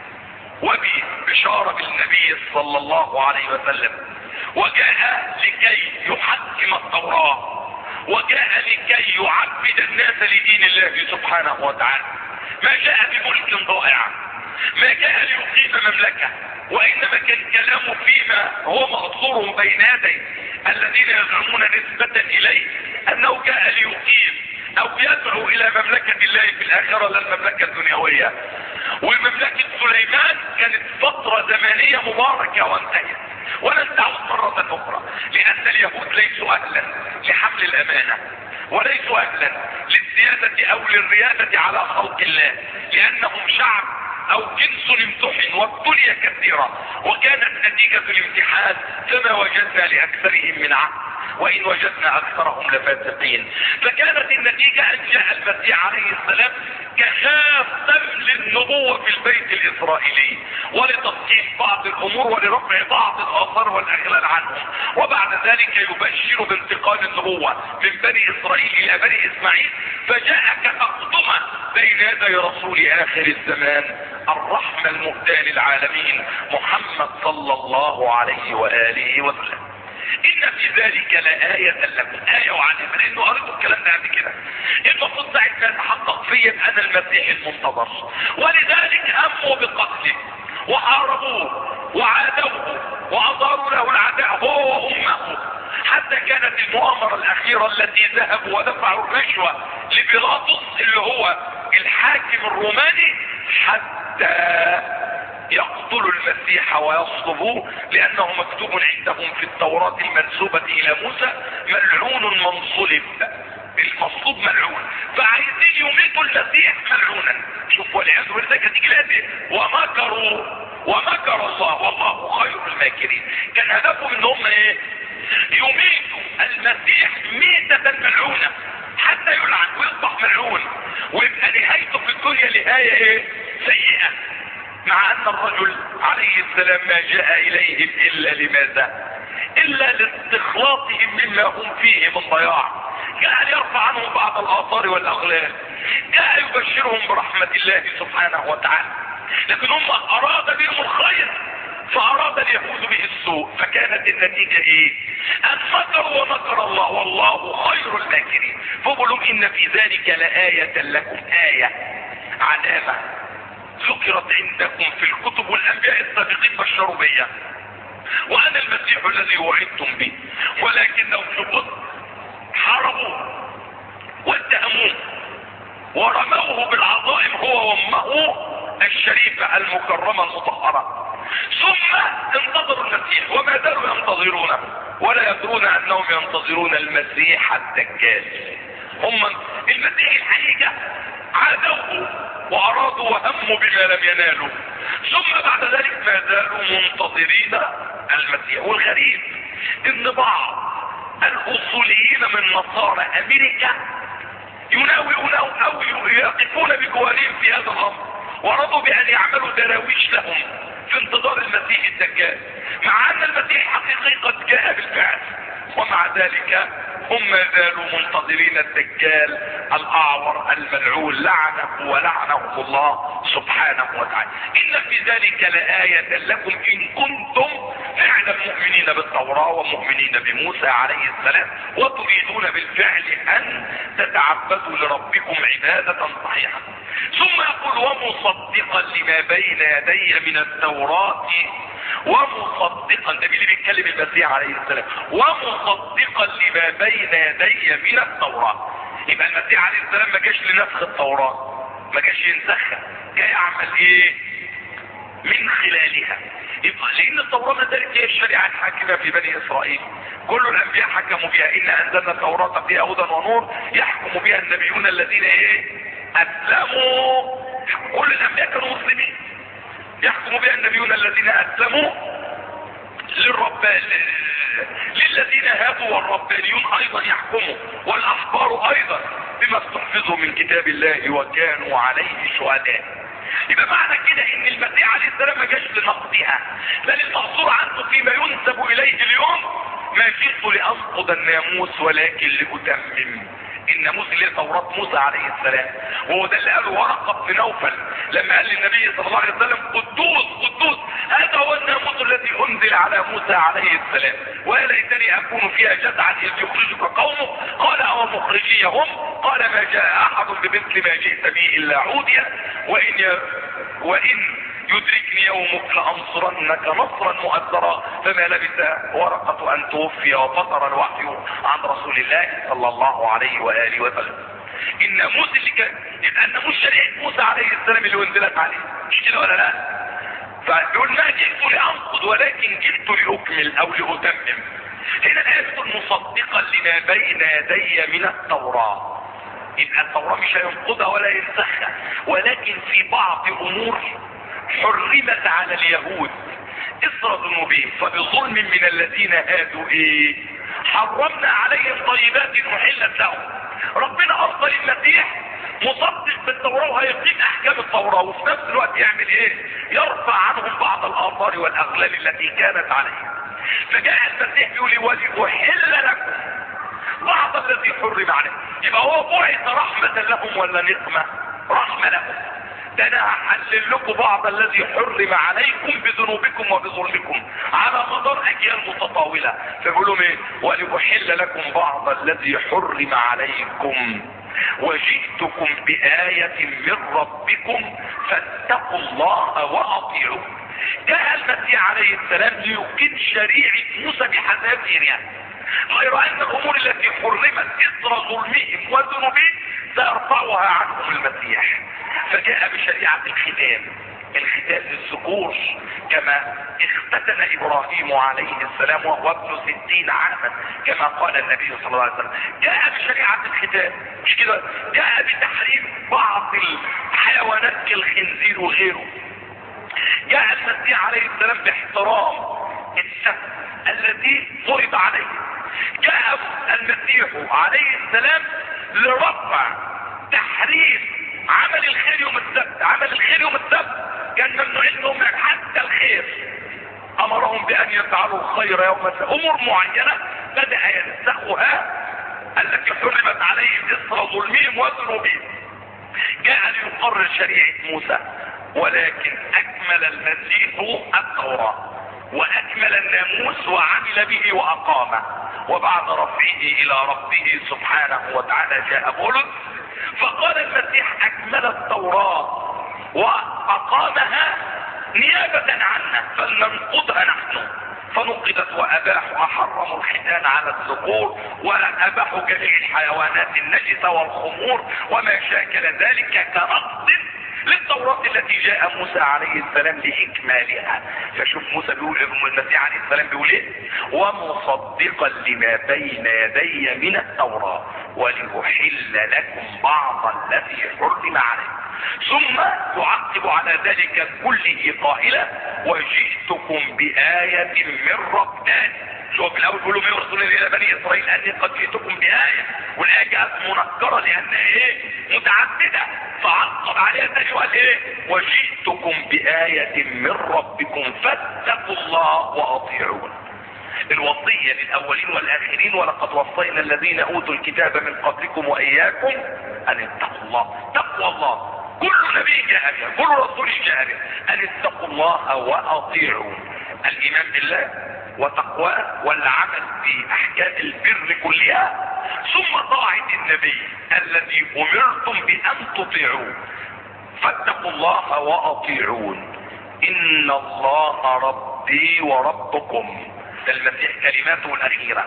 وببشارة بالنبي صلى الله عليه وسلم، وجاء لكي يحكم التوراة، وجاء لكي يعبد الناس لدين الله سبحانه وتعالى. ما جاء بملك ضائع، ما جاء ليقيم مملكة، وإنما كان كلامه فيما هو مغفور بين يدي الذين يزعمون نسبة إليه أنه جاء ليقيم أو يدعو إلى مملكة الله في الآخرة لا المملكة الدنيوية. ومملكة سليمان كانت فترة زمنية مباركة وانتهت ولن تعود مرة أخرى، لأن اليهود ليسوا أهلا لحمل الأمانة وليسوا أهلا للسيادة أو للريادة على خلق الله، لأنهم شعب أو جنس امتحن وابتلي كثيرا، وكانت نتيجة الامتحان فما وجدنا لأكثرهم من عهد وإن وجدنا أكثرهم لفاسقين. فكانت النتيجة أن جاء المسيح عليه السلام كخاتم للنبوة في البيت الإسرائيلي ولتصحيح بعض الأمور ولرفع بعض الآثار والأغلال عنهم، وبعد ذلك يبشر بانتقال النبوة من بني إسرائيل إلى بني إسماعيل، فجاء كتقدمة بين يدي رسول آخر الزمان الرحمة المهداة للعالمين محمد صلى الله عليه وآله وسلم. إن في ذلك لآية لكم، آية وعلامة، لأنه قريتوا الكلام ده قبل كده. المفروض ساعة ما يتحقق فيا أنا المسيح المنتظر، ولذلك هموا بقتله وحاربوه وعادوه وأظهروا له العداء هو وأمه، حتى كانت المؤامرة الأخيرة التي ذهبوا ودفعوا الرشوة لبيلاطس اللي هو الحاكم الروماني حتى يقتلوا المسيح ويصلبوه، لأنه مكتوب عندهم في التوراة المنسوبة إلى موسى ملعون من صلب، المصلوب ملعون، فعايزين يميتوا المسيح ملعونا. شوف والعياذ بالله تيجي لازم ومكر الله والله خير الماكرين. كان هدفهم ان هم ايه؟ يميتوا المسيح ميتة ملعونة حتى يلعن ويصبح ملعون، ويبقى نهايته في الدنيا نهاية ايه؟ سيئة، مع ان الرجل عليه السلام ما جاء اليهم الا لماذا؟ الا لاستخلاصهم مما هم فيه من ضياع. جاء ليرفع عنهم بعض الاثار والاغلال، جاء يبشرهم برحمة الله سبحانه وتعالى، لكن هم اراد بهم الخير فاراد اليهود به السوء. فكانت النتيجة ايه؟ ان مكروا ومكر الله والله خير الماكرين. فقولوا ان في ذلك لآية لكم، آية علامة ذكرت عندكم في الكتب والانبياء السابقين بشروا بها، وانا المسيح الذي وعدتم به، ولكنهم شبط حاربوه واتهموه ورموه بالعظائم هو وامه الشريفة المكرمة المطهرة، ثم انتظروا المسيح وما زالوا ينتظرونه ولا يدرون انهم ينتظرون المسيح الدجال. هم المسيح الحقيقة عادوه وارادوا وهموا بما لم ينالوا، ثم بعد ذلك ما زالوا منتظرين المسيح. والغريب ان بعض الاصوليين من نصارى امريكا يناوئون او يقفون بجوارهم في هذا الامر، ورضوا بان يعملوا دراويش لهم في انتظار المسيح الدجال، مع ان المسيح الحقيقي قد جاء بالفعل، ومع ذلك هم ما زالوا منتظرين الدجال الاعور الملعون لعنه ولعنه الله سبحانه وتعالى. ان في ذلك لآية لكم ان كنتم فعلا مؤمنين بالتوراة ومؤمنين بموسى عليه السلام، وتريدون بالفعل ان تتعبدوا لربكم عبادة صحيحة. ثم يقول ومصدقا لما بين يدي من التوراة، ومصدقا، ده اللي بيتكلم المسيح عليه السلام، ومصدقا لما بين يدي من التوراة. يبقى المسيح عليه السلام ما جاش لنسخ التوراة، ما جاش ينسخها، جاي يعمل ايه؟ من خلالها. يبقى لان التوراة ما زالت هي الشريعة الحاكمة في بني اسرائيل، كل الانبياء حكموا بها، ان انزلنا التوراة فيها هدى ونور يحكم بها النبيون الذين ايه؟ اسلموا. كل الانبياء كانوا مسلمين، يحكم بها النبيون الذين اسلموا للذين هادوا، والربانيون ايضا يحكموا، والاحبار ايضا بما استحفظوا من كتاب الله وكانوا عليه شهداء. يبقى معنى كده ان المسيح عليه السلام ما جاش لنقضها، بل المقصور عنه فيما ينسب اليه اليوم ما جئت لانقض الناموس ولكن لاتمم الناموس اللي هي توراة موسى عليه السلام. وهو ده اللي قاله ورقة بن نوفل لما قال للنبي صلى الله عليه وسلم قدوس قدوس، هذا هو الناموس الذي انزل على موسى عليه السلام، ويا ليتني اكون فيها جزعا اذ يخرجك قومه، قال او مخرجيهم، قال ما جاء احد بمثل ما جئت به الا عوديا، وان يدركني يومك لانصرنك نصرا مؤثرا. فما لبث ورقة ان توفي وفطر الوحي عن رسول الله صلى الله عليه واله وسلم. الناموس اللي كان يبقى الناموس شريعة موسى عليه السلام اللي انزلت عليه، مش كده ولا لا؟ فيقول ما جئت لانقض ولكن جئت لاكمل او لاتمم. هنا الآية مصدقا لما بين يدي من التوراة، يبقى التوراة مش هينقضها ولا ينسخها، ولكن في بعض امور حرمت على اليهود اثر ذنوبهم، فبظلم من الذين هادوا ايه؟ حرمنا عليهم طيبات احلت لهم. ربنا ارسل المسيح مصدق بالتوراة وهيقيم احكام التوراة، وفي نفس الوقت يعمل ايه؟ يرفع عنهم بعض الاثار والاغلال التي كانت عليهم. فجاء المسيح يقول ولأحل لكم بعض الذي حرم عليهم. يبقى هو بعث رحمة لهم ولا نقمة؟ رحمة لهم. ده انا هحلل لكم بعض الذي حرم عليكم بذنوبكم وبظلمكم على مدار اجيال متطاولة. فيقولوا ايه؟ ولأحل لكم بعض الذي حرم عليكم وجئتكم بآية من ربكم فاتقوا الله وأطيعوا. جاء المسيح عليه السلام ليقيم شريعة موسى بحذافيرها، غير ان الامور التي حرمت اثر ظلمهم وذنوبهم سيرفعها عنهم المسيح. فجاء بشريعة الختان للذكور كما اختتن ابراهيم عليه السلام وهو ابن 60 عاما كما قال النبي صلى الله عليه وسلم. جاء بشريعة الختان، مش كده؟ جاء بتحريم بعض الحيوانات كالخنزير وغيره. جاء المسيح عليه السلام باحترام السبت الذي فرض عليه. جاء المسيح عليه السلام لرفع تحريم عمل الخير يوم السبت، عمل الخير يوم السبت كان ممنوع انهم حتى الخير. امرهم بان يفعلوا الخير يوم السبت. امور معينة بدأ ينسخها التي حرمت عليهم اثر ظلمهم وذنوبهم. جاء ليقرر شريعة موسى، ولكن اكمل المسيح التوراة واكمل الناموس وعمل به واقامه. وبعد رفعه الى ربه سبحانه وتعالى جاء بولس فقال المسيح اكمل التوراة واقامها نيابة عنا فلننقضها نحن. فنقضت واباحوا حرموا الختان على الذكور واباحوا جميع الحيوانات النجسة والخمور وما شاكل ذلك كنقض للتوراة التي جاء موسى عليه السلام لاكمالها. فشوف موسى بيقول، المسيح عليه السلام بيقول ايه؟ ومصدقا لما بين يدي من التوراة ولأحل لكم بعض الذي حرم عليكم. ثم يعقب على ذلك كله قائلا وجئتكم بآية من ربنا. شوف الاول بيقولوا من رسول الى بني اسرائيل اني قد جئتكم بآية، والآية جاءت منكرة لانها ايه؟ متعددة. فعقب عليها تاني وقال ايه؟ وجئتكم بآية من ربكم فاتقوا الله واطيعون. الوصية للاولين والاخرين ولقد وصينا الذين اوتوا الكتاب من قبلكم واياكم ان اتقوا الله. تقوى الله كل نبي جاء بها، كل رسول جاء بها، ان اتقوا الله واطيعوا. الايمان بالله وتقواه والعمل باحكام البر كلها، ثم طاعة النبي الذي امرتم بان تطيعوه. فاتقوا الله واطيعون ان الله ربي وربكم. ده المسيح كلماته الاخيرة،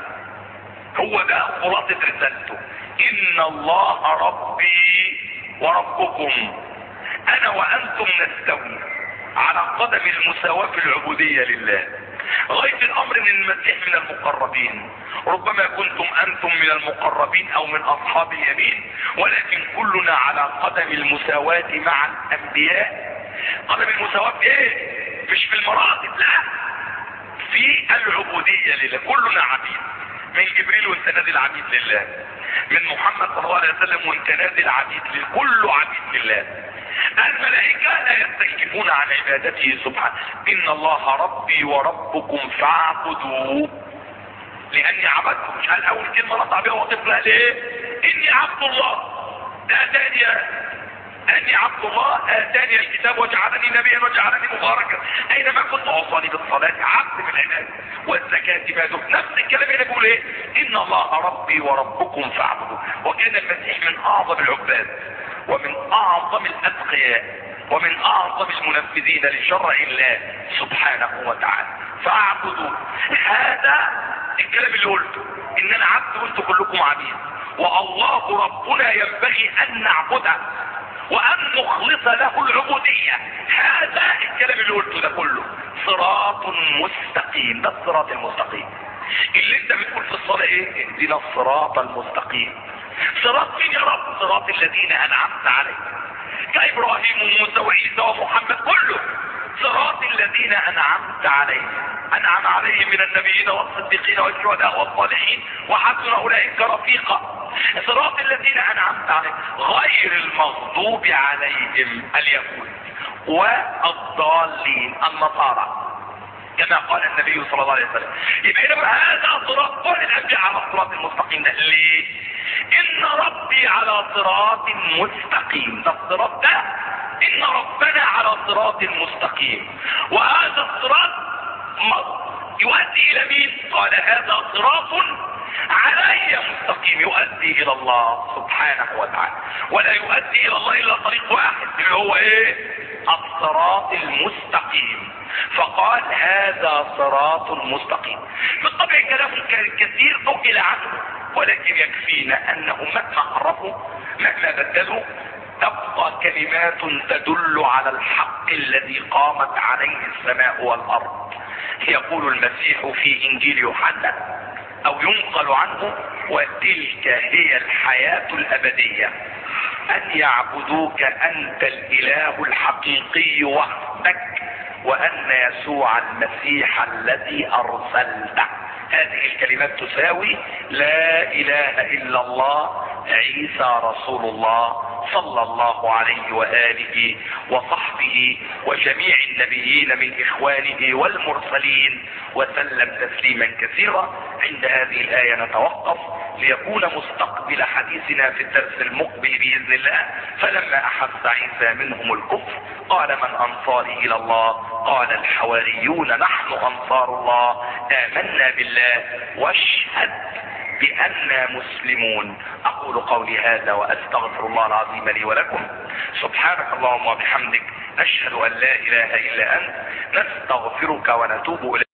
هو ده خلاصة رسالته. ان الله ربي وربكم، انا وانتم نستوي على قدم المساواة في العبودية لله. غاية الامر ان المسيح من المقربين، ربما كنتم انتم من المقربين او من اصحاب اليمين، ولكن كلنا على قدم المساواة مع الانبياء. قدم المساواة ايه؟ مش في المراتب، لا، في العبودية لله. كلنا عبيد، من جبريل وانت نازل عبيد لله، من محمد صلى الله عليه وسلم وانت نازل عبيد لله، كله عبيد لله. الملائكة لا يستكبرون عن عبادته سبحانه. ان الله ربي وربكم فاعبدوه لاني عبدته. مش قال اول كلمة نطع بها وطفلها ليه؟ اني عبد الله اني عبد الله اتاني الكتاب وجعلني نبيا وجعلني مباركا اينما كنت اوصاني بالصلاة عبد من العباد والزكاة ما دمت. نفس الكلام اللي بيقول ايه؟ ان الله ربي وربكم فاعبدوه. وكان المسيح من اعظم العباد ومن اعظم الاتقياء ومن اعظم المنفذين لشرع الله سبحانه وتعالى. فاعبدوا. هذا الكلام اللي قلته، ان انا عبد وانتم كلكم عبيد، والله ربنا ينبغي ان نعبده وان نخلص له العبودية. هذا الكلام اللي قلته ده كله صراط مستقيم. ده الصراط المستقيم اللي انت بتقول في الصلاة ايه؟ اهدنا الصراط المستقيم. صراط مين يا رب؟ صراط الذين انعمت عليهم كابراهيم وموسى وعيسى ومحمد، كله صراط الذين انعمت عليهم. انعم عليهم من النبيين والصديقين والشهداء والصالحين وحسن اولئك رفيقا. صراط الذين انعمت عليهم غير المغضوب عليهم اليهود والضالين النصارى كما قال النبي صلى الله عليه وسلم. يبقى هذا صراط كل الانبياء على الصراط المستقيم. ده ليه؟ ان ربي على صراط مستقيم. ده الصراط ده ان ربنا على صراط مستقيم. وهذا الصراط يؤدي الى مين؟ قال هذا صراط علي مستقيم يؤدي الى الله سبحانه وتعالى، ولا يؤدي الى الله الا طريق واحد اللي هو ايه؟ الصراط المستقيم. فقال هذا صراط مستقيم. بالطبع كلام كثير نقل عنه، ولكن يكفينا انه مهما حرفوا مهما بدلوا تبقى كلمات تدل على الحق الذي قامت عليه السماء والارض. يقول المسيح في انجيل يوحنا او ينقل عنه وتلك هي الحياة الابدية ان يعبدوك انت الاله الحقيقي وحدك وان يسوع المسيح الذي ارسلته. هذه الكلمات تساوي لا اله الا الله عيسى رسول الله صلى الله عليه وآله وصحبه وجميع النبيين من إخوانه والمرسلين وسلم تسليما كثيرا. عند هذه الآية نتوقف ليكون مستقبل حديثنا في الدرس المقبل بإذن الله. فلما أحس عيسى منهم الكفر قال من أنصاري إلى الله؟ قال الحواريون نحن أنصار الله آمنا بالله واشهد بأننا مسلمون. أقول قولي هذا وأستغفر الله العظيم لي ولكم. سبحانك اللهم وبحمدك نشهد أن لا إله إلا أنت نستغفرك ونتوب إليك.